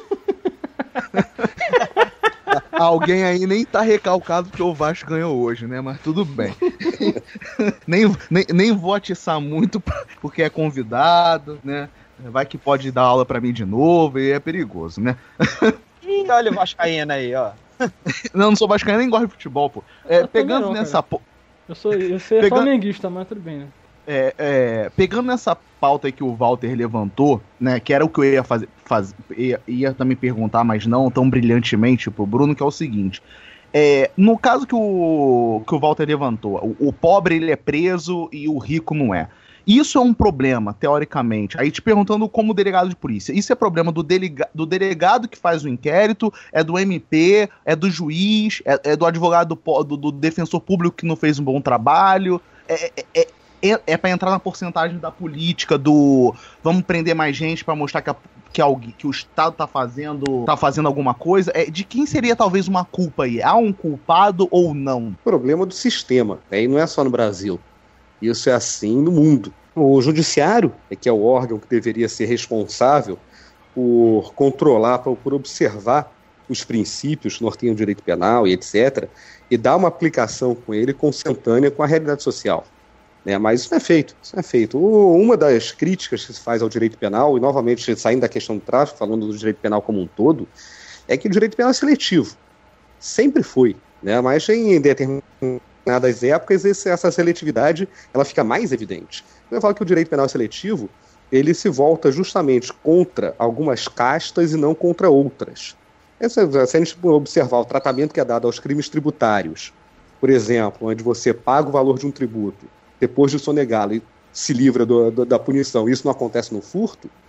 Alguém aí nem tá recalcado porque o Vasco ganhou hoje, né? Mas tudo bem. nem, nem, nem vou atiçar muito porque é convidado, né? Vai que pode dar aula pra mim de novo e é perigoso, né? Ih, olha o Vascaíno aí, ó. Não, não sou vascaíno, nem gosto de futebol, pô. É, pegando não, nessa... Po... Eu sou, eu sou Pegando... flamenguista, mas tudo bem, né? É, é, pegando nessa pauta aí que o Walter levantou, né, que era o que eu ia fazer, faz, ia, ia também perguntar, mas não tão brilhantemente pro Bruno, que é o seguinte, é, no caso que o, que o Walter levantou, o, o pobre ele é preso e o rico não é. Isso é um problema, teoricamente. Aí te perguntando como delegado de polícia, isso é problema do, delega, do delegado que faz o inquérito, é do M P, é do juiz, é, é do advogado do, do, do defensor público que não fez um bom trabalho, é, é, é É, é para entrar na porcentagem da política do vamos prender mais gente para mostrar que, a, que, alguém, que o Estado tá fazendo, tá fazendo alguma coisa. É, de quem seria talvez uma culpa aí? Há um culpado ou não? O problema do sistema, né? E não é só no Brasil. Isso é assim no mundo. O judiciário, é que é o órgão que deveria ser responsável por controlar, por, por observar os princípios que norteiam o direito penal e etcétera, e dar uma aplicação com ele consentânea com a realidade social. Né, mas isso não é feito, isso não é feito. O, uma das críticas que se faz ao direito penal, e novamente saindo da questão do tráfico, falando do direito penal como um todo, é que o direito penal é seletivo. Sempre foi, né, mas em determinadas épocas essa seletividade ela fica mais evidente. Eu falo que o direito penal é seletivo, ele se volta justamente contra algumas castas e não contra outras. Se a gente observar o tratamento que é dado aos crimes tributários, por exemplo, onde você paga o valor de um tributo, depois de sonegá-lo e se livra do, do, da punição, isso não acontece no furto,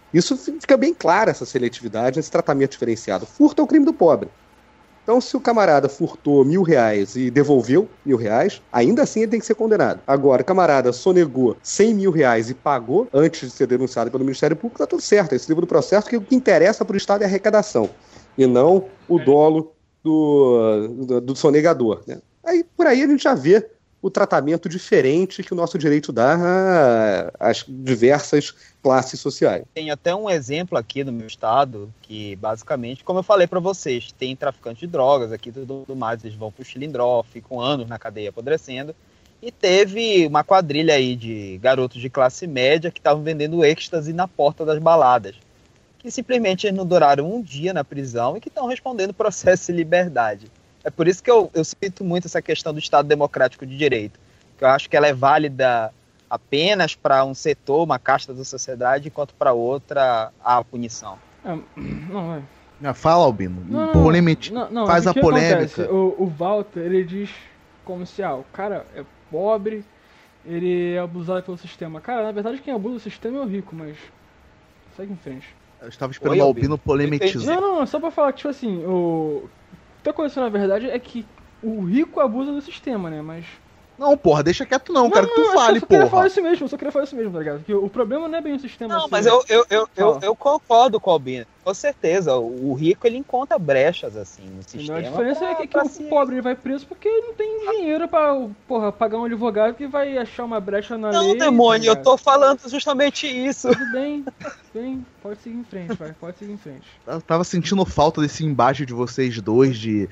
Isso fica bem claro, essa seletividade, esse tratamento diferenciado. Furto é o crime do pobre. Então, se o camarada furtou mil reais e devolveu mil reais, ainda assim ele tem que ser condenado. Agora, o camarada sonegou cem mil reais e pagou antes de ser denunciado pelo Ministério Público, tá tudo certo. Esse livro do processo, porque o que interessa para o Estado é a arrecadação, e não o dolo do, do, do sonegador, né? Aí, por aí a gente já vê o tratamento diferente que o nosso direito dá às diversas classes sociais. Tem até um exemplo aqui no meu estado, que basicamente, como eu falei para vocês, tem traficante de drogas aqui e tudo mais, eles vão pro Chilindró, ficam anos na cadeia apodrecendo, e teve uma quadrilha aí de garotos de classe média que estavam vendendo êxtase na porta das baladas, que simplesmente não duraram um dia na prisão e que estão respondendo processo de liberdade. É por isso que eu, eu sinto muito essa questão do Estado Democrático de Direito, que eu acho que ela é válida apenas para um setor, uma casta da sociedade, enquanto para outra há a punição. É, não, é. Fala, Albino. Não, Polêmica. não, não, Faz o a que polêmica. Acontece? O, o Walter, ele diz como se, ah, o cara é pobre, ele é abusado pelo sistema. Cara, na verdade quem abusa do sistema é o rico, mas segue em frente. Eu estava esperando Oi, o Albino Albino. polemizar. Não, não, só pra falar que, tipo assim, o... o que tá acontecendo na verdade é que o rico abusa do sistema, né, mas... Não, porra, deixa quieto não, não quero que tu não, fale, eu só queria porra. falar isso mesmo, eu só queria falar isso mesmo, tá ligado? Porque o problema não é bem o sistema Não, assim, mas né? eu, eu, eu, eu, Fala. eu concordo com o Albino. Com certeza, o rico ele encontra brechas assim no sistema. A diferença pra, é que, que pra o se... pobre ele vai preso porque ele não tem dinheiro pra, porra, pagar um advogado que vai achar uma brecha na Não, lei. demônio, tá eu tô falando justamente isso. Tudo bem, bem, pode seguir em frente, vai, pode seguir em frente. Eu tava sentindo falta desse embate de vocês dois, de,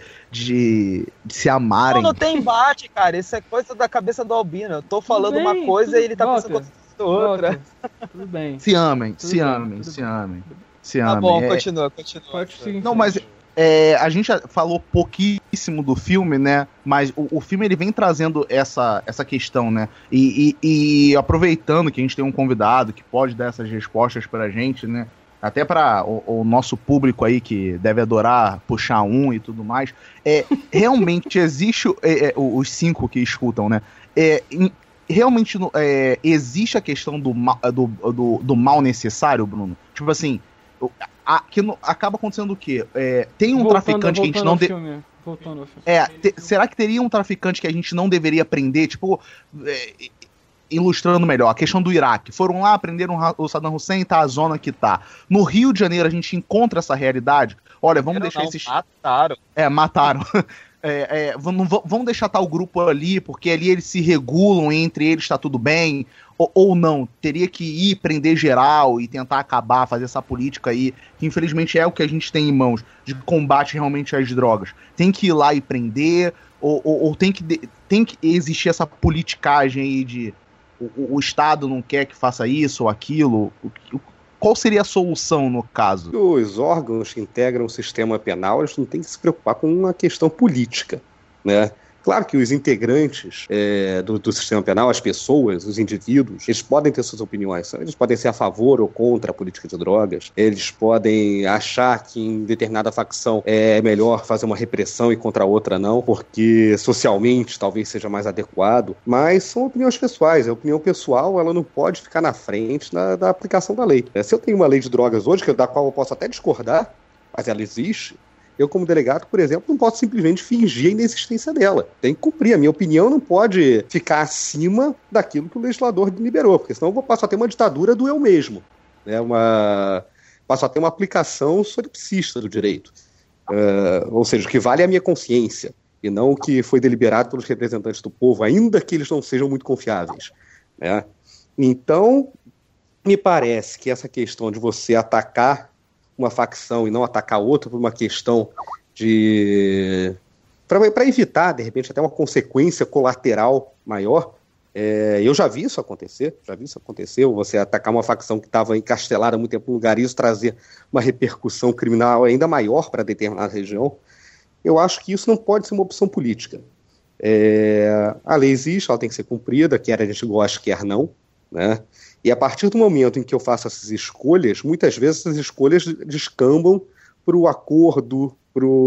de, de se amarem. Não, não tem embate, cara. Isso é coisa da cabeça do Albino. Eu tô falando Tudo bem, uma coisa tudo- e ele tá volta, pensando outra. Volta. Tudo bem. Se amem, Tudo se bem, amem, tudo se bem. amem. Se Tá amem. bom, É, continua, continua. Pode seguir em Não, frente. mas é, a gente já falou pouquíssimo do filme, né? Mas o, o filme ele vem trazendo essa, essa questão, né? E, e- e aproveitando que a gente tem um convidado que pode dar essas respostas pra gente, né? Até para o, o nosso público aí que deve adorar puxar um e tudo mais. É, realmente existe é, é, os cinco que escutam, né? É, em- realmente no- é, existe a questão do, ma- do, do, do mal necessário, Bruno? Tipo assim, o- a- que no- acaba acontecendo o quê? É, tem um Voltando- traficante que a gente voltando não... ao de- filme, voltando ao filme. é, te- será que teria um traficante que a gente não deveria prender? Tipo, é, ilustrando melhor, a questão do Iraque. Foram lá, prenderam o Saddam Hussein, tá a zona que tá. No Rio de Janeiro a gente encontra essa realidade. Olha, vamos Não, deixar não, esses... mataram. É, mataram. É, é, vamos, vamos deixar tal grupo ali, porque ali eles se regulam, entre eles tá tudo bem, ou, ou não, teria que ir prender geral e tentar acabar, fazer essa política aí, que infelizmente é o que a gente tem em mãos, de combate realmente às drogas. Tem que ir lá e prender, ou, ou, ou tem, que de, tem que existir essa politicagem aí de o, o Estado não quer que faça isso ou aquilo. O, o, qual seria a solução no caso? Os órgãos que integram o sistema penal, eles não têm que se preocupar com uma questão política, né? Claro que os integrantes é, do, do sistema penal, as pessoas, os indivíduos, eles podem ter suas opiniões, eles podem ser a favor ou contra a política de drogas, eles podem achar que em determinada facção é melhor fazer uma repressão e contra a outra não, porque socialmente talvez seja mais adequado, mas são opiniões pessoais, a opinião pessoal ela não pode ficar na frente da, da aplicação da lei. É, se eu tenho uma lei de drogas hoje, da qual eu posso até discordar, mas ela existe, eu, como delegado, por exemplo, não posso simplesmente fingir a inexistência dela. Tem que cumprir. A minha opinião não pode ficar acima daquilo que o legislador liberou, porque senão eu vou passar a ter uma ditadura do eu mesmo. Né? Uma... Passo a ter uma aplicação solipsista do direito. Uh, ou seja, o que vale é a minha consciência, e não o que foi deliberado pelos representantes do povo, ainda que eles não sejam muito confiáveis. Né? Então, me parece que essa questão de você atacar uma facção e não atacar outra por uma questão de... para evitar, de repente, até uma consequência colateral maior. É, eu já vi isso acontecer, já vi isso acontecer, você atacar uma facção que estava encastelada há muito tempo no lugar e isso trazer uma repercussão criminal ainda maior para determinada região. Eu acho que isso não pode ser uma opção política. É, a lei existe, ela tem que ser cumprida, quer a gente goste, quer não, né? E a partir do momento em que eu faço essas escolhas, muitas vezes essas escolhas descambam para o acordo,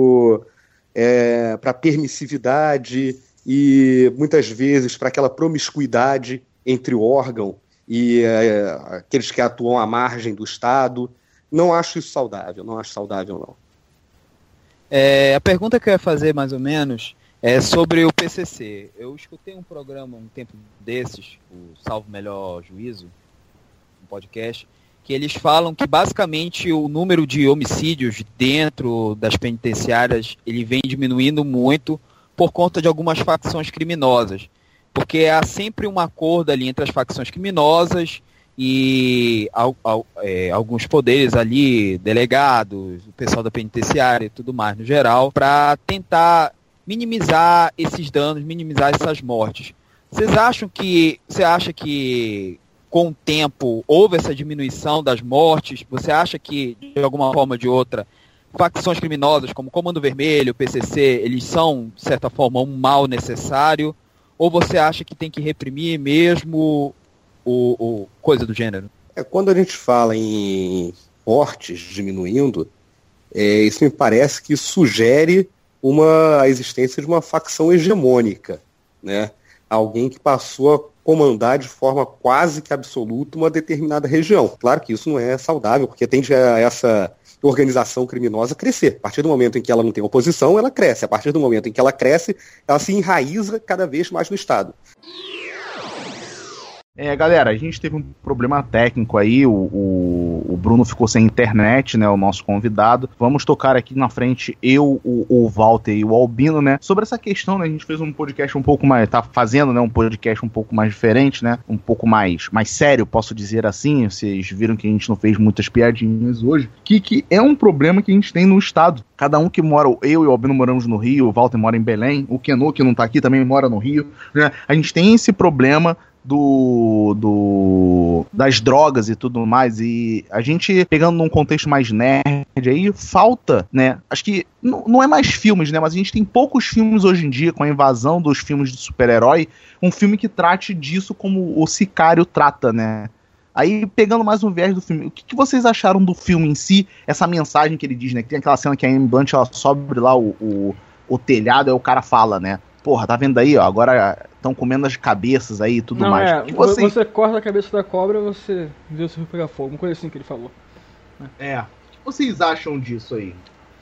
para a permissividade e muitas vezes para aquela promiscuidade entre o órgão e é, aqueles que atuam à margem do Estado. Não acho isso saudável, não acho saudável, não. É, a pergunta que eu ia fazer, mais ou menos, é sobre o P C C. Eu escutei um programa um tempo desses, o Salvo Melhor Juízo, um podcast, que eles falam que basicamente o número de homicídios dentro das penitenciárias ele vem diminuindo muito por conta de algumas facções criminosas. Porque há sempre um acordo ali entre as facções criminosas e ao, ao, é, alguns poderes ali, delegados, o pessoal da penitenciária e tudo mais no geral, para tentar minimizar esses danos, minimizar essas mortes. Vocês acham que, você acha que com o tempo houve essa diminuição das mortes? Você acha que, de alguma forma ou de outra, facções criminosas como Comando Vermelho, P C C, eles são, de certa forma, um mal necessário? Ou você acha que tem que reprimir mesmo o, o coisa do gênero? É, quando a gente fala em mortes diminuindo, é, isso me parece que sugere uma, a existência de uma facção hegemônica, né? Alguém que passou a comandar de forma quase que absoluta uma determinada região. Claro que isso não é saudável, porque tende a essa organização criminosa crescer. A partir do momento em que ela não tem oposição, ela cresce. A partir do momento em que ela cresce, ela se enraiza cada vez mais no Estado. É, galera, a gente teve um problema técnico aí, o, o, o Bruno ficou sem internet, né, o nosso convidado. Vamos tocar aqui na frente, eu, o, o Walter e o Albino, né, sobre essa questão, né, a gente fez um podcast um pouco mais, tá fazendo, né, um podcast um pouco mais diferente, né, um pouco mais, mais sério, posso dizer assim. Vocês viram que a gente não fez muitas piadinhas hoje, que, que é um problema que a gente tem no Estado. Cada um que mora, eu e o Albino moramos no Rio, o Walter mora em Belém, o Keno, que não tá aqui, também mora no Rio, né, a gente tem esse problema Do, do das drogas e tudo mais, e a gente pegando num contexto mais nerd aí, falta, né, acho que n- não é mais filmes, né, mas a gente tem poucos filmes hoje em dia, com a invasão dos filmes de super-herói, um filme que trate disso como o Sicário trata, né. Aí, pegando mais um viés do filme, o que, que vocês acharam do filme em si, essa mensagem que ele diz, né, que tem aquela cena que a Amy Blunt, ela sobe lá o, o, o telhado, aí o cara fala, né, porra, tá vendo aí, ó, agora estão comendo as cabeças aí e tudo Não, mais. É, que você... você corta a cabeça da cobra, você vê o seu pegar fogo, uma coisa assim que ele falou. É, o que vocês acham disso aí?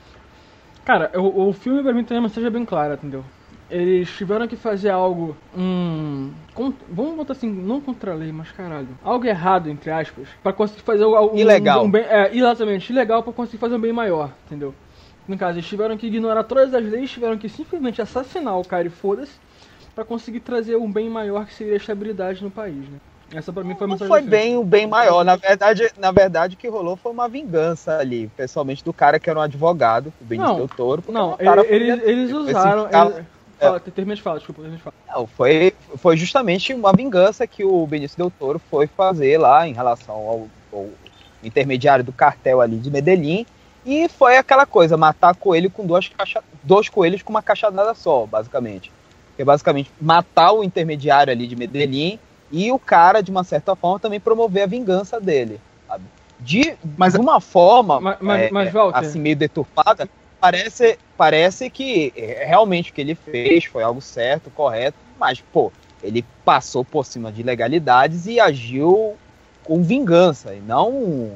Cara, o, o filme pra mim tem uma mensagem bem clara, entendeu? Eles tiveram que fazer algo, hum, com, vamos botar assim, não contra a lei, mas caralho, algo errado, entre aspas, pra conseguir fazer um, um, ilegal. um bem, é, exatamente, ilegal pra conseguir fazer um bem maior, entendeu? No caso, eles tiveram que ignorar todas as leis, tiveram que simplesmente assassinar o cara e foda-se, pra conseguir trazer um bem maior que seria a estabilidade no país, né? Essa pra mim foi a Não mensagem foi do filme. bem o bem maior. Na verdade, na verdade, o que rolou foi uma vingança ali, pessoalmente do cara que era um advogado, o Benício Não, Del Toro. porque Não, mataram a ele- família eles, dele. eles Foi usaram... assim, fala- Ele, fala, termina de falar, desculpa, termina de falar. Não, foi, foi justamente uma vingança que o Benício Del Toro foi fazer lá em relação ao, ao intermediário do cartel ali de Medellín. E foi aquela coisa, matar coelho com duas, caixa, dois coelhos com uma cajadada só, basicamente. Que é basicamente matar o intermediário ali de Medellín e o cara, de uma certa forma, também promover a vingança dele. Sabe? De, Mas- de uma forma, Mas- mas- é, mas, Walter- assim, meio deturpada, parece, parece que é, realmente o que ele fez foi algo certo, correto, mas, pô, ele passou por cima de ilegalidades e agiu com vingança, e não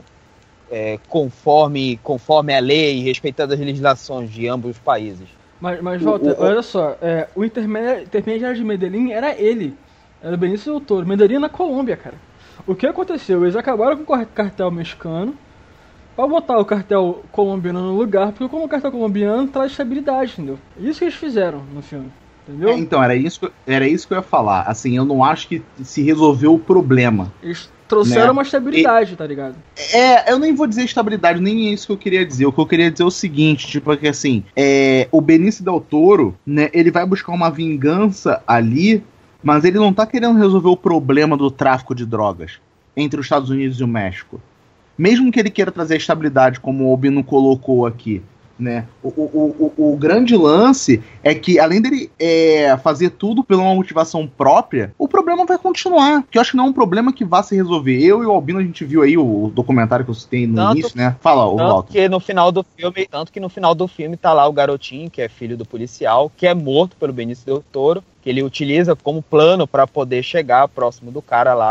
é, conforme, conforme a lei, respeitando as legislações de ambos os países. Mas, mas Walter, o- o- olha só, é, o interme- intermediário de Medellín era ele, era o Benício Del Toro, Medellín na Colômbia, cara. O que aconteceu? Eles acabaram com o car- cartel mexicano pra botar o cartel colombiano no lugar, porque como o cartel colombiano traz estabilidade, entendeu? Isso que eles fizeram no filme, entendeu? É, então, era isso, que- era isso que eu ia falar. Assim, eu não acho que se resolveu o problema. Eles trouxeram Né? uma estabilidade, tá ligado? É, eu nem vou dizer estabilidade, nem é isso que eu queria dizer. O que eu queria dizer é o seguinte, tipo, é que assim, é, o Benício Del Toro, né, ele vai buscar uma vingança ali, mas ele não tá querendo resolver o problema do tráfico de drogas entre os Estados Unidos e o México. Mesmo que ele queira trazer a estabilidade, como o Albino colocou aqui, né? O, o, o, o grande lance é que, além dele é, fazer tudo pela uma motivação própria, o problema vai continuar. Que eu acho que não é um problema que vá se resolver. Eu e o Albino, a gente viu aí o documentário que eu citei no Tanto- início, né? Fala, o Tanto Walter. que no final do filme, tanto que no final do filme tá lá o garotinho, que é filho do policial, que é morto pelo Benício Del Toro, que ele utiliza como plano para poder chegar próximo do cara lá,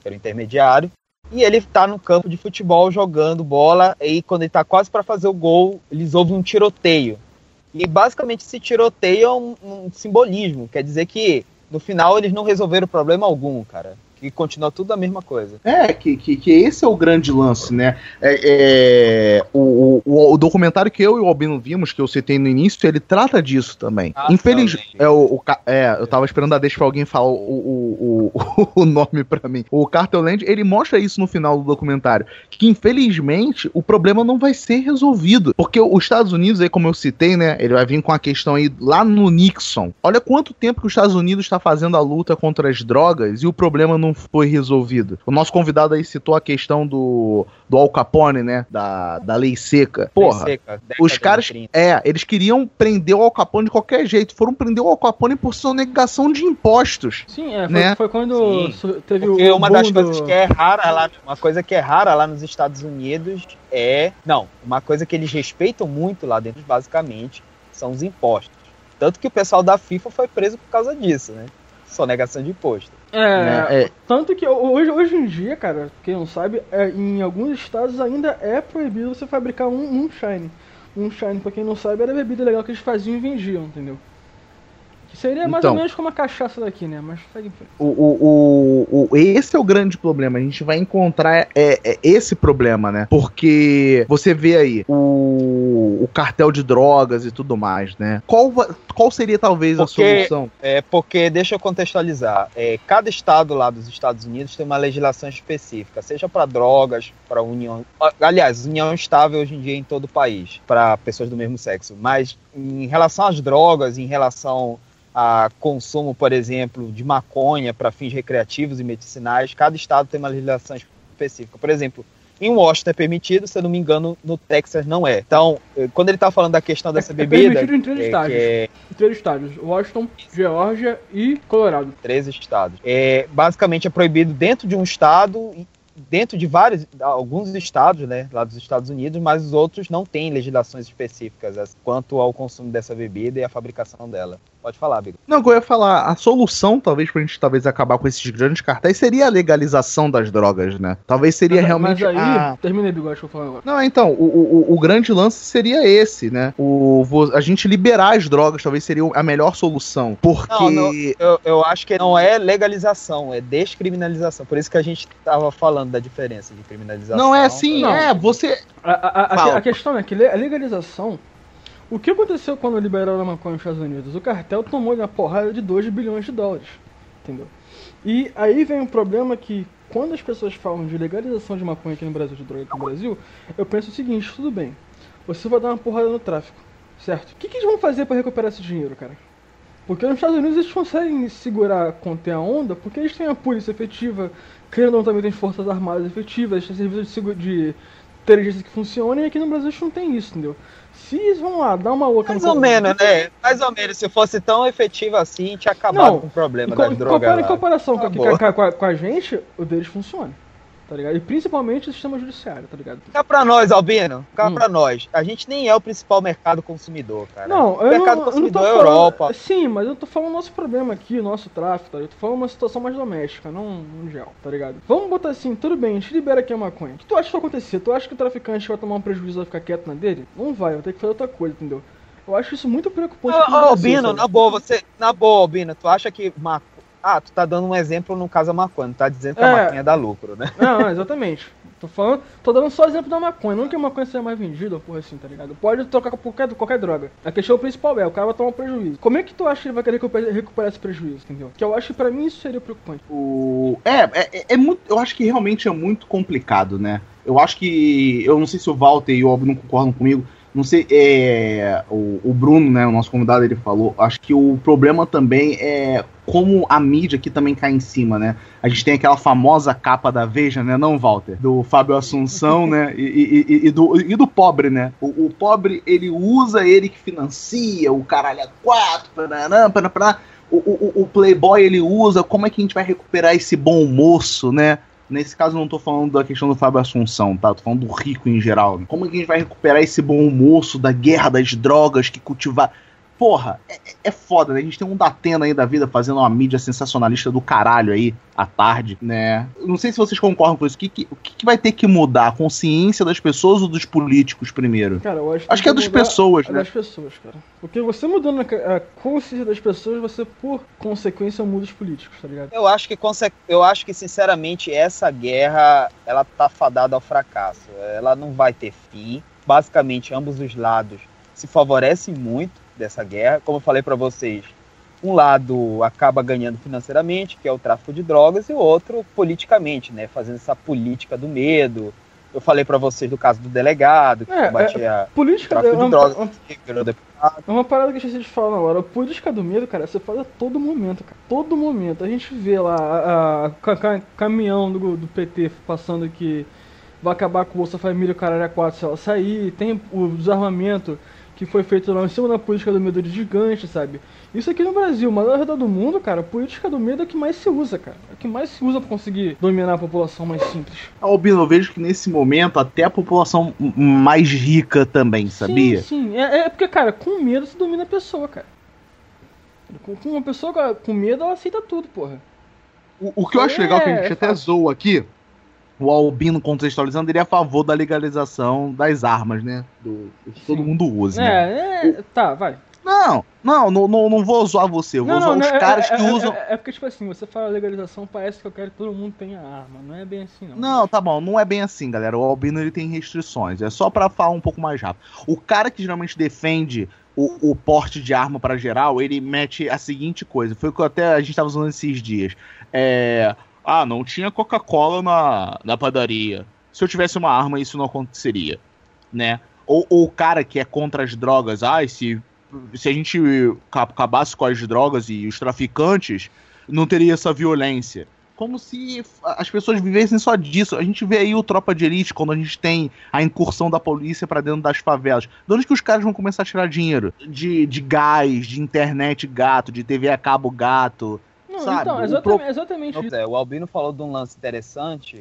que era o intermediário, e ele tá no campo de futebol jogando bola, e quando ele tá quase para fazer o gol, eles ouvem um tiroteio. E basicamente esse tiroteio é um, um simbolismo, quer dizer que no final eles não resolveram problema algum, cara. Que continua tudo a mesma coisa. É, que, que, que esse é o grande lance, né? É, é, o, o, o documentário que eu e o Albino vimos, que eu citei no início, ele trata disso também. Ah, Infelizmente. É, o, o, é, eu tava esperando a deixa pra alguém falar o, o, o, o nome pra mim. O Cartel Land, ele mostra isso no final do documentário. Que infelizmente o problema não vai ser resolvido. Porque os Estados Unidos, aí, como eu citei, né? Ele vai vir com a questão aí lá no Nixon. Olha quanto tempo que os Estados Unidos está fazendo a luta contra as drogas e o problema não não foi resolvido. O nosso convidado aí citou a questão do, do Al Capone, né? Da, da lei seca. Porra, lei seca, os caras, é, eles queriam prender o Al Capone de qualquer jeito. Foram prender o Al Capone por sonegação de impostos. Sim, é, foi, né? foi quando Sim. teve Porque o uma das do... coisas que é rara lá, uma coisa que é rara lá nos Estados Unidos é, não, uma coisa que eles respeitam muito lá dentro, basicamente, são os impostos. Tanto que o pessoal da FIFA foi preso por causa disso, né? Sonegação de imposto. É, né? é, tanto que hoje, hoje em dia, cara, quem não sabe, é, em alguns estados ainda é proibido você fabricar um, um shine. Um shine, pra quem não sabe, era a bebida legal que eles faziam e vendiam, entendeu? Que seria mais então, ou menos como a cachaça daqui, né? Mas segue em frente. O, o, o, o, esse é o grande problema. A gente vai encontrar é, é esse problema, né? Porque você vê aí o, o cartel de drogas e tudo mais, né? Qual, qual seria talvez porque, a solução? É porque, deixa eu contextualizar. É, cada estado lá dos Estados Unidos tem uma legislação específica, seja para drogas, para união. Aliás, união estável hoje em dia em todo o país, para pessoas do mesmo sexo. Mas em relação às drogas, em relação a consumo, por exemplo, de maconha para fins recreativos e medicinais, cada estado tem uma legislação específica. Por exemplo, em Washington é permitido, se eu não me engano, no Texas não é. Então, quando ele está falando da questão dessa é, bebida... É permitido em três é, estádios. É... Em três estádios. Washington, Geórgia e Colorado. Três estados. É, basicamente é proibido dentro de um estado... dentro de vários, alguns estados, né, lá dos Estados Unidos, mas os outros não têm legislações específicas quanto ao consumo dessa bebida e a fabricação dela. Pode falar, Bigo. Não, eu ia falar, a solução, talvez, pra gente talvez acabar com esses grandes cartéis, seria a legalização das drogas, né? Talvez seria mas, realmente... Mas aí, a... termina aí, Bigo, acho que eu vou falar agora. Não, então, o, o, o grande lance seria esse, né? O, a gente liberar as drogas talvez seria a melhor solução, porque... Não, não, eu, eu acho que não é legalização, é descriminalização. Por isso que a gente tava falando da diferença de criminalização. Não é assim, não. é, você... A, a, a, a questão é que a legalização... O que aconteceu quando liberaram a maconha nos Estados Unidos? O cartel tomou uma porrada de dois bilhões de dólares, entendeu? E aí vem um problema que, quando as pessoas falam de legalização de maconha aqui no Brasil, de droga aqui no Brasil, eu penso o seguinte, tudo bem, você vai dar uma porrada no tráfico, certo? O que, que eles vão fazer para recuperar esse dinheiro, cara? Porque nos Estados Unidos eles conseguem segurar, conter a onda, porque eles têm a polícia efetiva, querendo ou não também tem forças armadas efetivas, eles têm serviços de inteligência que funcionam, e aqui no Brasil a gente não tem isso, entendeu? Se eles vão lá dar uma louca... Mais ou menos, né? Mais ou menos. Se fosse tão efetivo assim, tinha acabado não, com o problema das drogas. Em comparação com, com, com, com a gente, o deles funciona. Tá ligado? E principalmente o sistema judiciário, tá ligado? Cá pra nós, Albino. Cá hum. pra nós. A gente nem é o principal mercado consumidor, cara. Não, o mercado não, consumidor é a Europa. Sim, mas eu tô falando nosso problema aqui, nosso tráfico, tá? Eu tô falando uma situação mais doméstica, não mundial, tá ligado? Vamos botar assim, tudo bem, a gente libera aqui a maconha. O que tu acha que vai acontecer? Tu acha que o traficante vai tomar um prejuízo e vai ficar quieto na dele? Não vai, vai ter que fazer outra coisa, entendeu? Eu acho isso muito preocupante. Ô, Albino, na boa, você... Na boa, Albino, tu acha que... maconha... Ah, tu tá dando um exemplo no caso da maconha, tá dizendo que é. a maconha dá lucro, né? Não, não, exatamente. Tô falando, tô dando só exemplo da maconha, não que a maconha seja mais vendida, ou porra assim, tá ligado? Pode trocar por qualquer, qualquer droga. A questão principal é, o cara vai tomar um prejuízo. Como é que tu acha que ele vai querer recuperar, recuperar esse prejuízo, entendeu? Que eu acho que pra mim isso seria preocupante. O... É, é, é muito, eu acho que realmente é muito complicado, né? Eu acho que, eu não sei se o Walter e o Albi não concordam comigo, não sei, é, o, o Bruno, né, o nosso convidado, ele falou, acho que o problema também é como a mídia aqui também cai em cima, né? A gente tem aquela famosa capa da Veja, né, não, Walter? Do Fábio Assunção, né, e, e, e, do, e do pobre, né? O, o pobre, ele usa, ele que financia, o caralho é quatro, paraná, paraná, o, o, o Playboy, ele usa, como é que a gente vai recuperar esse bom moço, né? Nesse caso eu não tô falando da questão do Fábio Assunção, tá? Tô falando do rico em geral. Como é que a gente vai recuperar esse bom moço da guerra das drogas que cultivar... porra, é, é foda, né? A gente tem um Datena aí da vida fazendo uma mídia sensacionalista do caralho aí, à tarde, né? Não sei se vocês concordam com isso. O que, que, o que, que vai ter que mudar? A consciência das pessoas ou dos políticos primeiro? Cara, eu acho que, acho que é das pessoas, é né? das pessoas, cara. Porque você mudando a consciência das pessoas, você, por consequência, muda os políticos, tá ligado? Eu acho que, eu acho que sinceramente, essa guerra, ela tá fadada ao fracasso. Ela não vai ter fim. Basicamente, ambos os lados se favorecem muito dessa guerra. Como eu falei pra vocês, um lado acaba ganhando financeiramente, que é o tráfico de drogas, e o outro politicamente, né? Fazendo essa política do medo. Eu falei pra vocês do caso do delegado, que é, combatia é, política tráfico é de uma, drogas. Uma, que virou deputado. É uma parada que eu esqueci de falar agora. A política do medo, cara, você faz a todo momento, cara. Todo momento. A gente vê lá a, a, a caminhão do, do P T passando que vai acabar com o Bolsa Família, o caralho a quatro se ela sair. Tem o desarmamento que foi feito lá em cima da política do medo de gigante, sabe? Isso aqui no Brasil, mas ao redor do mundo, cara, a política do medo é o que mais se usa, cara. É o que mais se usa pra conseguir dominar a população mais simples. Albino, eu vejo que nesse momento até a população mais rica também, sabia? Sim, sim. É, é porque, cara, com medo se domina a pessoa, cara. Com, com uma pessoa com medo, ela aceita tudo, porra. O, o que eu acho é, legal, que a gente é até zoou aqui, o Albino contextualizando, ele é a favor da legalização das armas, né? Do, que todo mundo usa. É, né? é, tá, vai. Não, não, não, não, não vou zoar você, eu vou não, zoar não, os não, caras é, que é, usam... É, é porque, tipo assim, você fala legalização, parece que eu quero que todo mundo tenha arma. Não é bem assim, não. Não, tá bom, não é bem assim, galera. O Albino, ele tem restrições. É só pra falar um pouco mais rápido. O cara que geralmente defende o, o porte de arma pra geral, ele mete a seguinte coisa. Foi o que até a gente tava usando esses dias. É... Ah, não tinha Coca-Cola na, na padaria. Se eu tivesse uma arma, isso não aconteceria, né? Ou, ou o cara que é contra as drogas. Ah, se, se a gente acabasse com as drogas e os traficantes, não teria essa violência. Como se as pessoas vivessem só disso. A gente vê aí o Tropa de Elite, quando a gente tem a incursão da polícia pra dentro das favelas. De onde que os caras vão começar a tirar dinheiro? De, de gás, de internet gato, de T V a cabo gato... Não, sabe? então, exatamente, exatamente isso. É, o Albino falou de um lance interessante.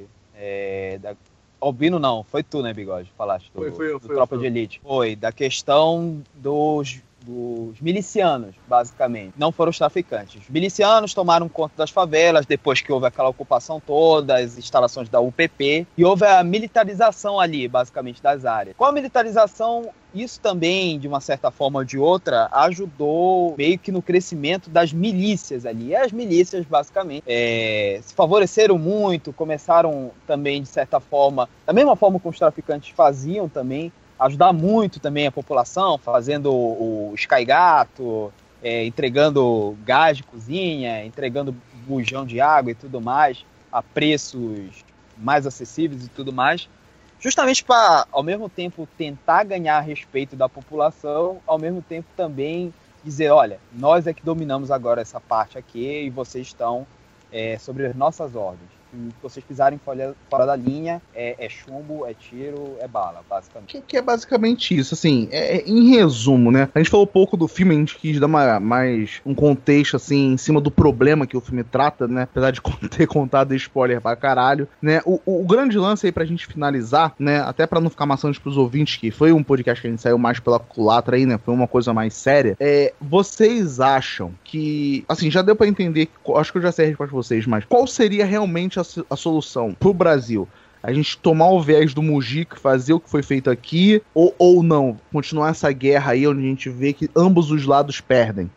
É, da... Albino não, foi tu, né, Bigode? Falaste do, foi, foi, do foi, Tropa foi. de Elite. Foi, da questão dos, dos milicianos, basicamente. Não foram os traficantes. Os milicianos tomaram conta das favelas depois que houve aquela ocupação toda, as instalações da U P P, e houve a militarização ali, basicamente, das áreas. Com a militarização, isso também, de uma certa forma ou de outra, ajudou meio que no crescimento das milícias ali. E as milícias, basicamente, é, se favoreceram muito, começaram também, de certa forma, da mesma forma que os traficantes faziam também, ajudar muito também a população, fazendo o, o Sky Gato, é, entregando gás de cozinha, entregando bujão de água e tudo mais, a preços mais acessíveis e tudo mais. Justamente para, ao mesmo tempo, tentar ganhar respeito da população, ao mesmo tempo também dizer, olha, nós é que dominamos agora essa parte aqui e vocês estão é, sobre as nossas ordens. Se vocês pisarem fora, fora da linha, é, é chumbo, é tiro, é bala, basicamente. Que, que é basicamente isso, assim, é, é, em resumo, né? A gente falou pouco do filme, a gente quis dar uma, mais um contexto, assim, em cima do problema que o filme trata, né? Apesar de ter contado spoiler pra caralho, né? O, o, o grande lance aí pra gente finalizar, né? Até pra não ficar maçante pros ouvintes, que foi um podcast que a gente saiu mais pela culatra aí, né? Foi uma coisa mais séria. É, vocês acham que, assim, já deu pra entender, acho que eu já sei a resposta de vocês, mas qual seria realmente a, a solução pro Brasil? A gente tomar o viés do Mujica, fazer o que foi feito aqui, ou, ou não? Continuar essa guerra aí onde a gente vê que ambos os lados perdem?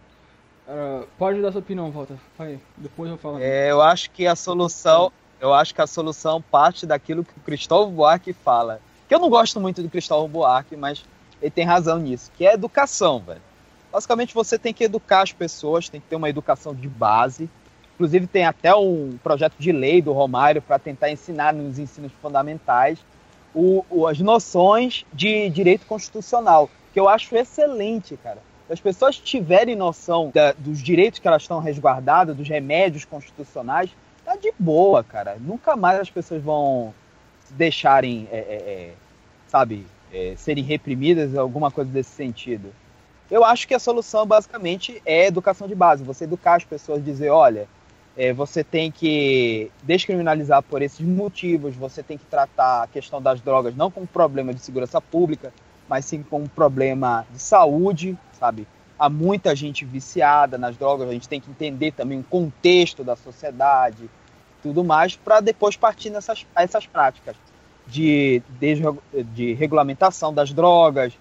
Uh, pode dar sua opinião, Walter. Vai, depois eu falo. É, eu acho que a solução, eu acho que a solução parte daquilo que o Cristóvão Buarque fala. Que eu não gosto muito do Cristóvão Buarque, mas ele tem razão nisso, que é educação, velho. Basicamente você tem que educar as pessoas, tem que ter uma educação de base. Inclusive tem até um projeto de lei do Romário para tentar ensinar nos ensinos fundamentais o, o, as noções de direito constitucional, que eu acho excelente, cara. Se as pessoas tiverem noção da, dos direitos que elas estão resguardadas, dos remédios constitucionais, tá de boa, cara. Nunca mais as pessoas vão se deixarem, é, é, é, sabe, é, serem reprimidas, alguma coisa desse sentido. Eu acho que a solução, basicamente, é educação de base. Você educar as pessoas, dizer, olha, é, você tem que descriminalizar por esses motivos, você tem que tratar a questão das drogas não como um problema de segurança pública, mas sim como um problema de saúde, sabe? há muita gente viciada nas drogas, a gente tem que entender também o contexto da sociedade, tudo mais, para depois partir nessas essas práticas de, de, de regulamentação das drogas,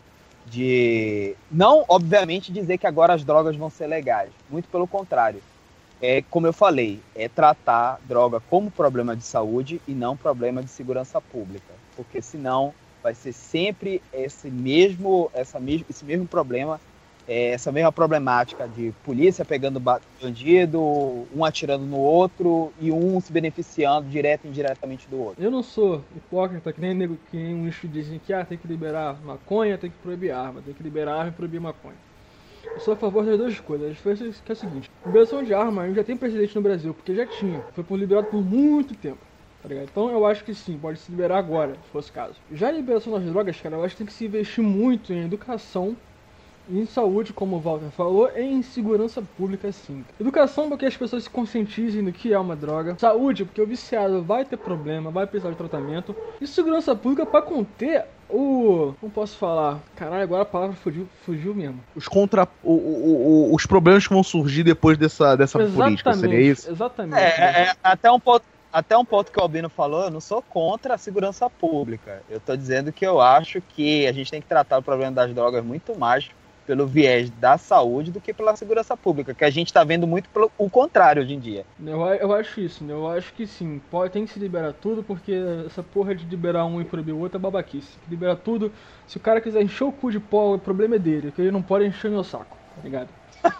de não, obviamente, dizer que agora as drogas vão ser legais, muito pelo contrário. É, como eu falei, é tratar droga como problema de saúde e não problema de segurança pública, porque senão vai ser sempre esse mesmo, essa mesmo, esse mesmo problema, é, essa mesma problemática de polícia pegando bandido, um atirando no outro e um se beneficiando direto e indiretamente do outro. Eu não sou hipócrita, que nem, nego, que nem um nicho dizem que ah, tem que liberar maconha, tem que proibir arma, tem que liberar arma e proibir maconha. Eu sou a favor das duas coisas. A diferença é que é a seguinte: liberação de arma já tem precedente no Brasil, porque já tinha. Foi por liberado por muito tempo, tá ligado? Então eu acho que sim, pode se liberar agora, se fosse o caso. Já a liberação das drogas, cara, eu acho que tem que se investir muito em educação, em saúde, como o Walter falou, e em segurança pública, sim. Educação, porque as pessoas se conscientizem do que é uma droga. Saúde, porque o viciado vai ter problema, vai precisar de tratamento. E segurança pública para conter o... Não posso falar. Caralho, agora a palavra fugiu, fugiu mesmo. Os contra... O, o, o, os problemas que vão surgir depois dessa, dessa política, seria isso? Exatamente. É, é, até um ponto... Até um ponto que o Albino falou, eu não sou contra a segurança pública. Eu tô dizendo que eu acho que a gente tem que tratar o problema das drogas muito mais pelo viés da saúde do que pela segurança pública, que a gente tá vendo muito pelo o contrário hoje em dia. Eu, eu acho isso, né? Eu acho que sim, pode, tem que se liberar tudo, porque essa porra de liberar um e proibir o outro é babaquice. Tem que liberar tudo. Se o cara quiser encher o cu de pó, o problema é dele, que ele não pode encher meu saco, tá ligado?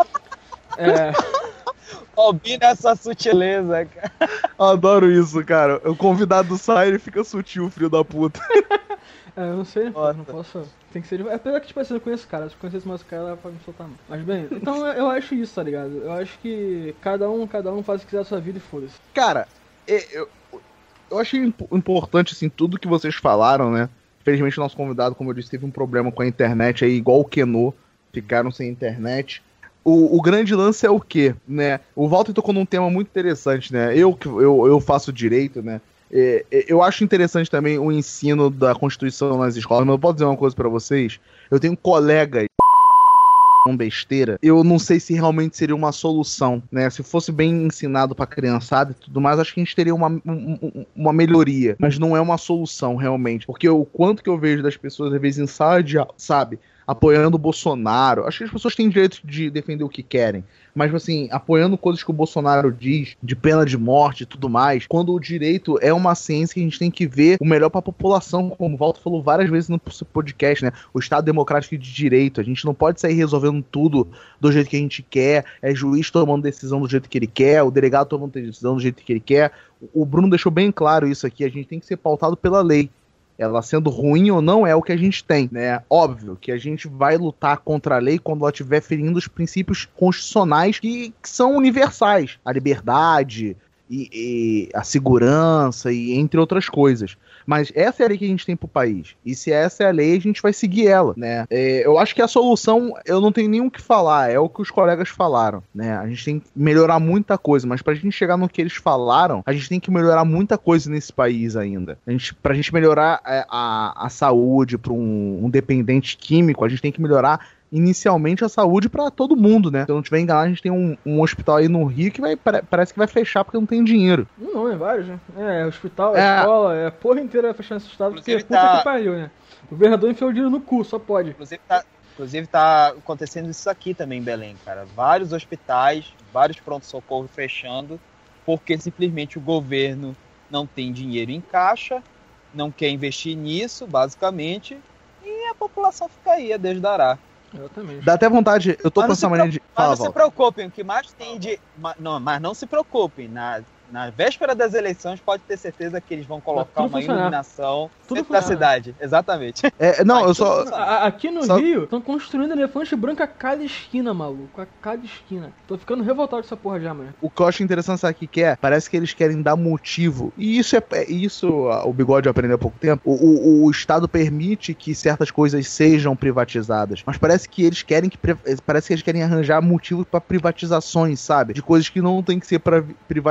É... Albino, essa sutileza, cara. Adoro isso, cara. O convidado sai e fica sutil, filho da puta. É, eu não sei, pô, não posso... Tem que ser... Apesar que, tipo assim, eu conheço cara. Se eu conhecesse mais cara, pode me soltar, não. Mas, bem, então eu acho isso, tá ligado? Eu acho que cada um, cada um faz o que quiser da sua vida e foda-se. Cara, eu, eu achei importante, assim, tudo que vocês falaram, né? Infelizmente, o nosso convidado, como eu disse, teve um problema com a internet aí, igual o Keno. Ficaram sem internet. O, o grande lance é o quê, né? O Walter tocou num tema muito interessante, né? Eu, eu, eu faço direito, né? É, eu acho interessante também o ensino da Constituição nas escolas, mas eu posso dizer uma coisa pra vocês? Eu tenho colegas com besteira, eu não sei se realmente seria uma solução, né? Se fosse bem ensinado pra criançada e tudo mais, acho que a gente teria uma, um, uma melhoria, mas não é uma solução realmente, porque o quanto que eu vejo das pessoas, às vezes, em sala de aula, sabe? Apoiando o Bolsonaro. Acho que as pessoas têm direito de defender o que querem, mas assim, apoiando coisas que o Bolsonaro diz, de pena de morte e tudo mais, quando o direito é uma ciência que a gente tem que ver o melhor pra população, como o Walter falou várias vezes no podcast, né? O Estado Democrático de Direito. A gente não pode sair resolvendo tudo do jeito que a gente quer, é juiz tomando decisão do jeito que ele quer, o delegado tomando decisão do jeito que ele quer. O Bruno deixou bem claro isso aqui, a gente tem que ser pautado pela lei. Ela sendo ruim ou não é o que a gente tem, né? Óbvio que a gente vai lutar contra a lei quando ela estiver ferindo os princípios constitucionais que, que são universais. A liberdade e, e a segurança e entre outras coisas. Mas essa é a lei que a gente tem pro país. E se essa é a lei, a gente vai seguir ela, né? É, eu acho que a solução, eu não tenho nem o que falar, é o que os colegas falaram, né? A gente tem que melhorar muita coisa, mas pra gente chegar no que eles falaram, a gente tem que melhorar muita coisa nesse país ainda. A gente, pra gente melhorar a, a, a saúde pra um, um dependente químico, a gente tem que melhorar inicialmente a saúde pra todo mundo, né? Se eu não tiver enganado, a gente tem um, um hospital aí no Rio que vai, parece que vai fechar porque não tem dinheiro. Não, não, é vários, né? É, hospital, é, É. escola, é a porra inteira vai fechar nesse estado, porque Inclusive puta tá- que pariu, né? O governador enfiou o dinheiro no cu, só pode. Inclusive tá, inclusive tá acontecendo isso aqui também em Belém, cara. Vários hospitais, vários pronto-socorro fechando, porque simplesmente o governo não tem dinheiro em caixa, não quer investir nisso, basicamente, e a população fica aí, a Deus dará. Exatamente. Dá até vontade, eu tô Mas com não essa se mania de... Mas Fala, não se Walter. preocupem, o que mais tem de... ma- Não, mas não se preocupem, na, na véspera das eleições pode ter certeza que eles vão colocar tudo uma funcionar. iluminação Tudo dentro da funcionar. cidade. Exatamente. É, não, Vai, eu só... tudo A- a- Aqui no Só- Rio, estão construindo elefante branco a cada esquina, maluco. A cada esquina. Tô ficando revoltado com essa porra já, mano. O que eu acho interessante, sabe o que que é? Parece que eles querem dar motivo. E isso é, é isso ah, o Bigode aprendeu há pouco tempo. O, o, o Estado permite que certas coisas sejam privatizadas. Mas parece que eles querem que pri- parece que eles querem arranjar motivos pra privatizações, sabe? De coisas que não tem que ser pra- privatizadas.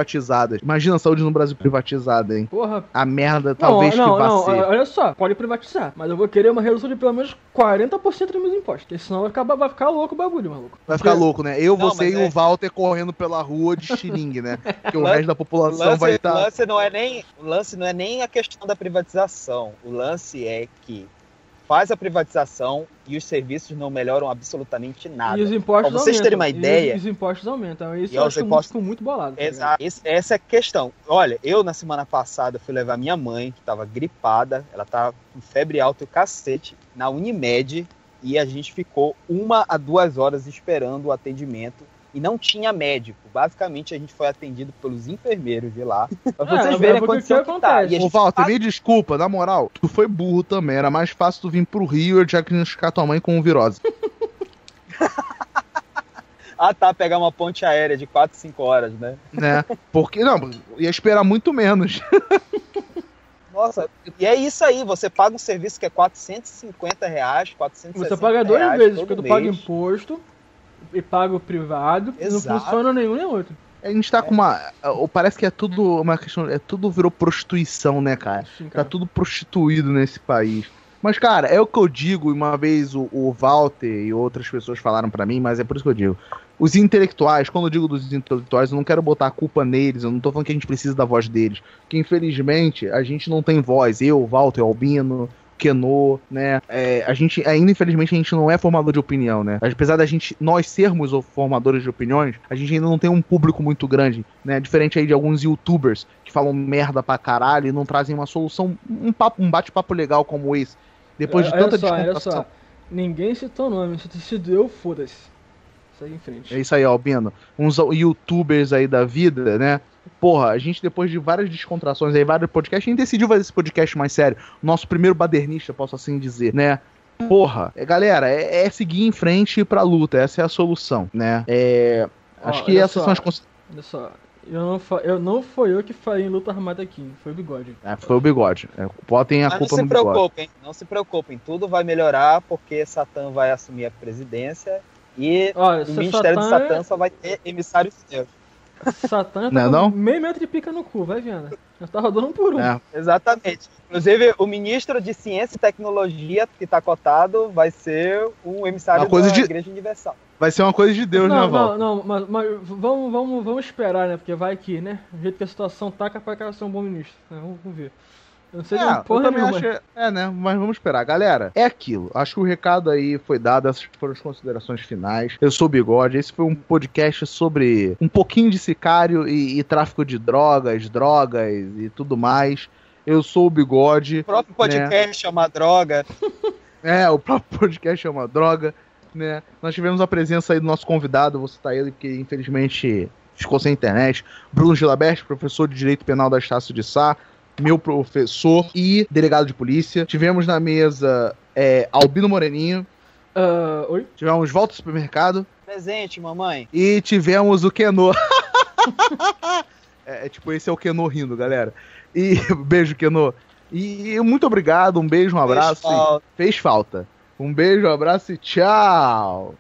privatizadas. Imagina a saúde no Brasil privatizada, hein? Porra. A merda, Não, talvez não, que vá não, ser. olha só, pode privatizar, mas eu vou querer uma redução de pelo menos quarenta por cento dos meus impostos, porque senão vai ficar, vai ficar louco o bagulho, maluco. Vai ficar louco, né? Eu, Não, você mas e é- o Walter correndo pela rua de xiringue, né? Porque o Lan- resto da O população lance, vai o estar... lance não é nem, o lance não é nem a questão da privatização. O lance é que faz a privatização e os serviços não melhoram absolutamente nada. E os impostos Pra vocês aumentam. terem uma E os- ideia- os, impostos aumentam. Isso E eu os acho impostos- muito, muito bolado. tá ligado? Exato. Esse- essa é a questão. Olha, eu na semana passada fui levar minha mãe, que estava gripada, ela tava com febre alta e o cacete, na Unimed, e a gente ficou uma a duas horas esperando o atendimento. E não tinha médico. Basicamente, a gente foi atendido pelos enfermeiros de lá. Pra É, vocês é verem a porque condição o que que tá. acontece? E a Ô, gente Walter, passa- me desculpa, na moral, tu foi burro também. Era mais fácil tu vir pro Rio e diagnosticar tua mãe com virose. Ah, tá, pegar uma ponte aérea de quatro, cinco horas, né? Né? Porque, não, ia esperar muito menos. Nossa, e é isso aí, você paga um serviço que é quatrocentos e cinquenta reais, quatrocentos e Você sessenta paga duas reais vezes, todo porque tu mês. paga imposto e paga o privado e não Exato. funciona nenhum nem outro. A gente tá com uma. Parece que é tudo uma questão. É tudo virou prostituição, né, cara? Sim, Tá cara. tudo prostituído nesse país. Mas, cara, é o que eu digo, e uma vez o, o Walter e outras pessoas falaram pra mim, mas é por isso que eu digo. Os intelectuais, quando eu digo dos intelectuais, eu não quero botar a culpa neles, eu não tô falando que a gente precisa da voz deles. Porque, infelizmente, a gente não tem voz. Eu, Walter, Albino, Kenô, né? É, a gente, ainda, infelizmente, a gente não é formador de opinião, né? Apesar da gente, nós sermos os formadores de opiniões, a gente ainda não tem um público muito grande, né? Diferente aí de alguns youtubers que falam merda pra caralho e não trazem uma solução, um, papo, um bate-papo legal como esse. Depois de olha tanta só, olha descontração. só. Ninguém citou nome, se se deu, foda-se. Segue em frente. É isso aí, Albino. Uns youtubers aí da vida, né? Porra, a gente depois de várias descontrações aí, vários podcasts, a gente decidiu fazer esse podcast mais sério. Nosso primeiro badernista, posso assim dizer, né? Porra, é, galera, é, é seguir em frente pra luta, essa é a solução, né? É, Ó, acho que olha essas só. são as cons... Olha só. Eu não, fa... eu não foi eu que falei em luta armada aqui, foi o bigode. É, foi o bigode. É, botem a Mas não culpa se no bigode. preocupem, não se preocupem, tudo vai melhorar porque Satã vai assumir a presidência e Olha, o se Ministério Satã de Satã é- só vai ter emissários seus. Satã Não é tá não? com meio metro de pica no cu, vai vendo. Já tá rodando um por um. É, Exatamente. Inclusive, o ministro de Ciência e Tecnologia, que está cotado, vai ser um emissário Uma coisa da de- Igreja Universal. vai ser uma coisa de Deus, não, né, Val? não, não, mas, mas vamos, vamos, vamos esperar, né? Porque vai que, né? Do jeito que a situação tá, capaz que ela ser um bom ministro. Né? Vamos, vamos ver. Eu não sei de É, uma eu porra também nenhuma. acho que- É, né? Mas vamos esperar. Galera, é aquilo. Acho que o recado aí foi dado. Essas foram as considerações finais. Eu sou o Bigode. Esse foi um podcast sobre um pouquinho de sicário e, e tráfico de drogas, drogas e tudo mais. Eu sou o Bigode. O próprio podcast é uma droga. É, o próprio podcast é uma droga, né? Nós tivemos a presença aí do nosso convidado, vou citar ele, que infelizmente ficou sem internet. Bruno Gilabert, professor de Direito Penal da Estácio de Sá, meu professor e delegado de polícia. Tivemos na mesa é, Albino Moreninho, Ah, oi? tivemos Volta ao Supermercado Presente, mamãe. e tivemos o Kenô. é, é tipo, esse é o Kenô rindo, galera. E beijo, Kenô. E, e muito obrigado, um beijo, um abraço. Fez falta. E fez falta. Um beijo, um abraço e tchau.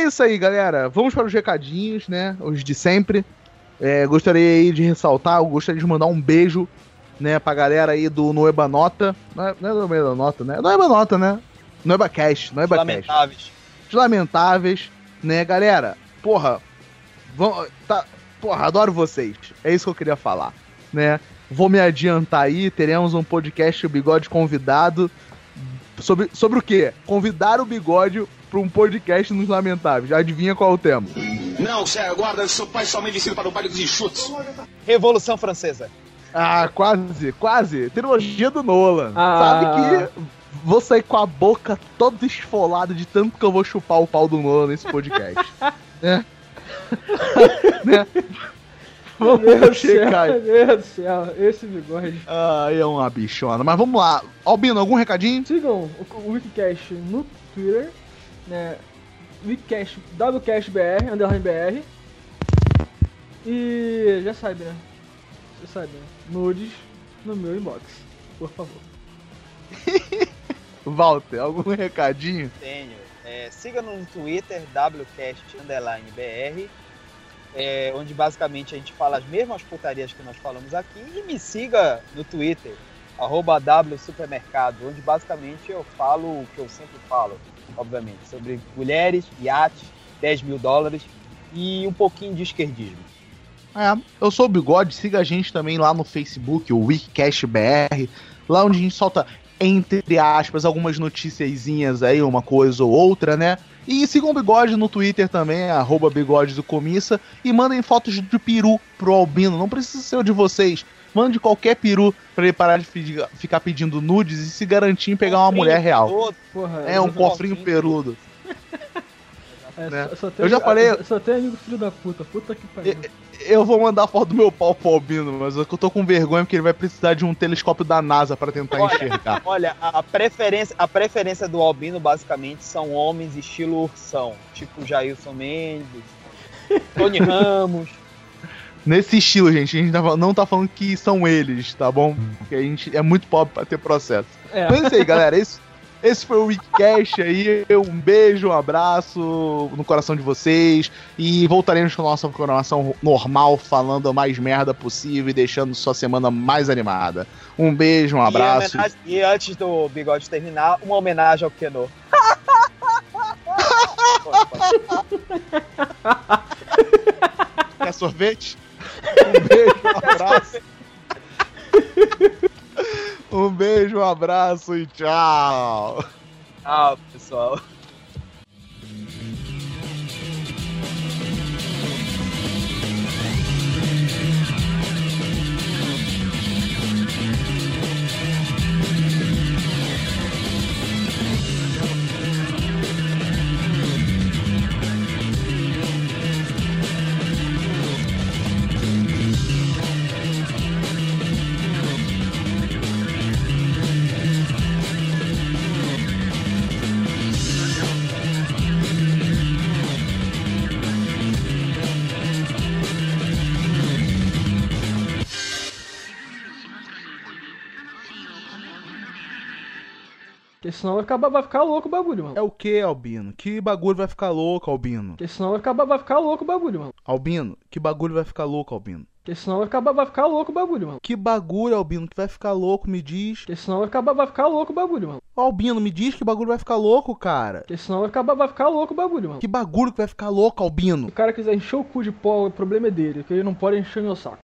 isso aí, galera. Vamos para os recadinhos, né? Os de sempre. É, gostaria aí de ressaltar, eu gostaria de mandar um beijo, né, pra galera aí do Noeba Nota. Não é, não é Noeba Nota, né? Noeba Nota, né? Noeba Cast, Noeba Cast. Lamentáveis. Os lamentáveis, né, galera? Porra, vão, tá, porra, adoro vocês. É isso que eu queria falar, né? Vou me adiantar aí, teremos um podcast o Bigode convidado. Sobre, sobre o quê? Convidar o Bigode para um podcast nos Lamentáveis. Adivinha qual é o tema? Não, Sérgio, guarda, seu pai somente vestido para o baile dos enxutos. Revolução Francesa. Ah, quase, quase. Trilogia do Nolan. Ah. Sabe que vou sair com a boca toda esfolada de tanto que eu vou chupar o pau do Nolan nesse podcast. né? né? Vamos Meu Deus checar. do céu, meu Deus do céu, esse bigode. Ai, é uma bichona. Mas vamos lá. Albino, algum recadinho? Sigam o, o Wikicast no Twitter, né? Wikicast, WCastBR, underline B R. E já sabe, né? Você sabe, né? Nudes no meu inbox, por favor. Walter, algum recadinho? Tenho. É, siga no Twitter, WCast underline B R. É, onde basicamente a gente fala as mesmas putarias que nós falamos aqui, e me siga no Twitter, arroba W Supermercado, onde basicamente eu falo o que eu sempre falo, obviamente, sobre mulheres, iates, dez mil dólares e um pouquinho de esquerdismo. É, eu sou o Bigode, siga a gente também lá no Facebook, o Wikicast B R, lá onde a gente solta, entre aspas, algumas noticiazinhas aí, uma coisa ou outra, né? E sigam o Bigode no Twitter também, arroba Bigode do Comissa, e mandem fotos de peru pro Albino, não precisa ser o de vocês, mande qualquer peru pra ele parar de pedir, ficar pedindo nudes e se garantir em pegar uma mulher real. Todo. Porra, É um eu, cofrinho peludo. é, né? só, só tenho, Eu já falei- eu só tenho amigo filho da puta, puta que pariu. Eu vou mandar foto do meu pau pro Albino, mas eu tô com vergonha porque ele vai precisar de um telescópio da NASA pra tentar Olha, enxergar. Olha, a a preferência, a preferência do Albino basicamente são homens estilo ursão, tipo Jailson Mendes, Tony Ramos. Nesse estilo, gente, a gente tá- não tá falando que são eles, tá bom? Porque a gente é muito pobre pra ter processo. É. Então é isso aí, galera. Esse, esse foi o Wikicast aí. Um beijo, um abraço no coração de vocês. E voltaremos com a nossa programação normal, falando a mais merda possível e deixando sua semana mais animada. Um beijo, um abraço. E, homenagem- e antes do Bigode terminar, uma homenagem ao Kenô. Quer sorvete? Um beijo, um abraço. Um beijo, um abraço e tchau. Ah, pessoal. Porque senão vai ficar, vai ficar louco o bagulho, mano. É o que, Albino? Que bagulho vai ficar louco, Albino? Porque senão vai ficar, vai ficar louco o bagulho, mano. Albino, que bagulho vai ficar louco, Albino? Porque senão vai ficar, vai ficar louco o bagulho, mano. Que bagulho, Albino, que vai ficar louco, me diz. Porque senão vai ficar, vai ficar louco o bagulho, mano. Ô, Albino, me diz que bagulho vai ficar louco, cara. Porque senão vai ficar, vai ficar louco o bagulho, mano. Que bagulho que vai ficar louco, Albino? Se o cara quiser encher o cu de pó, o problema é dele, que ele não pode encher meu saco.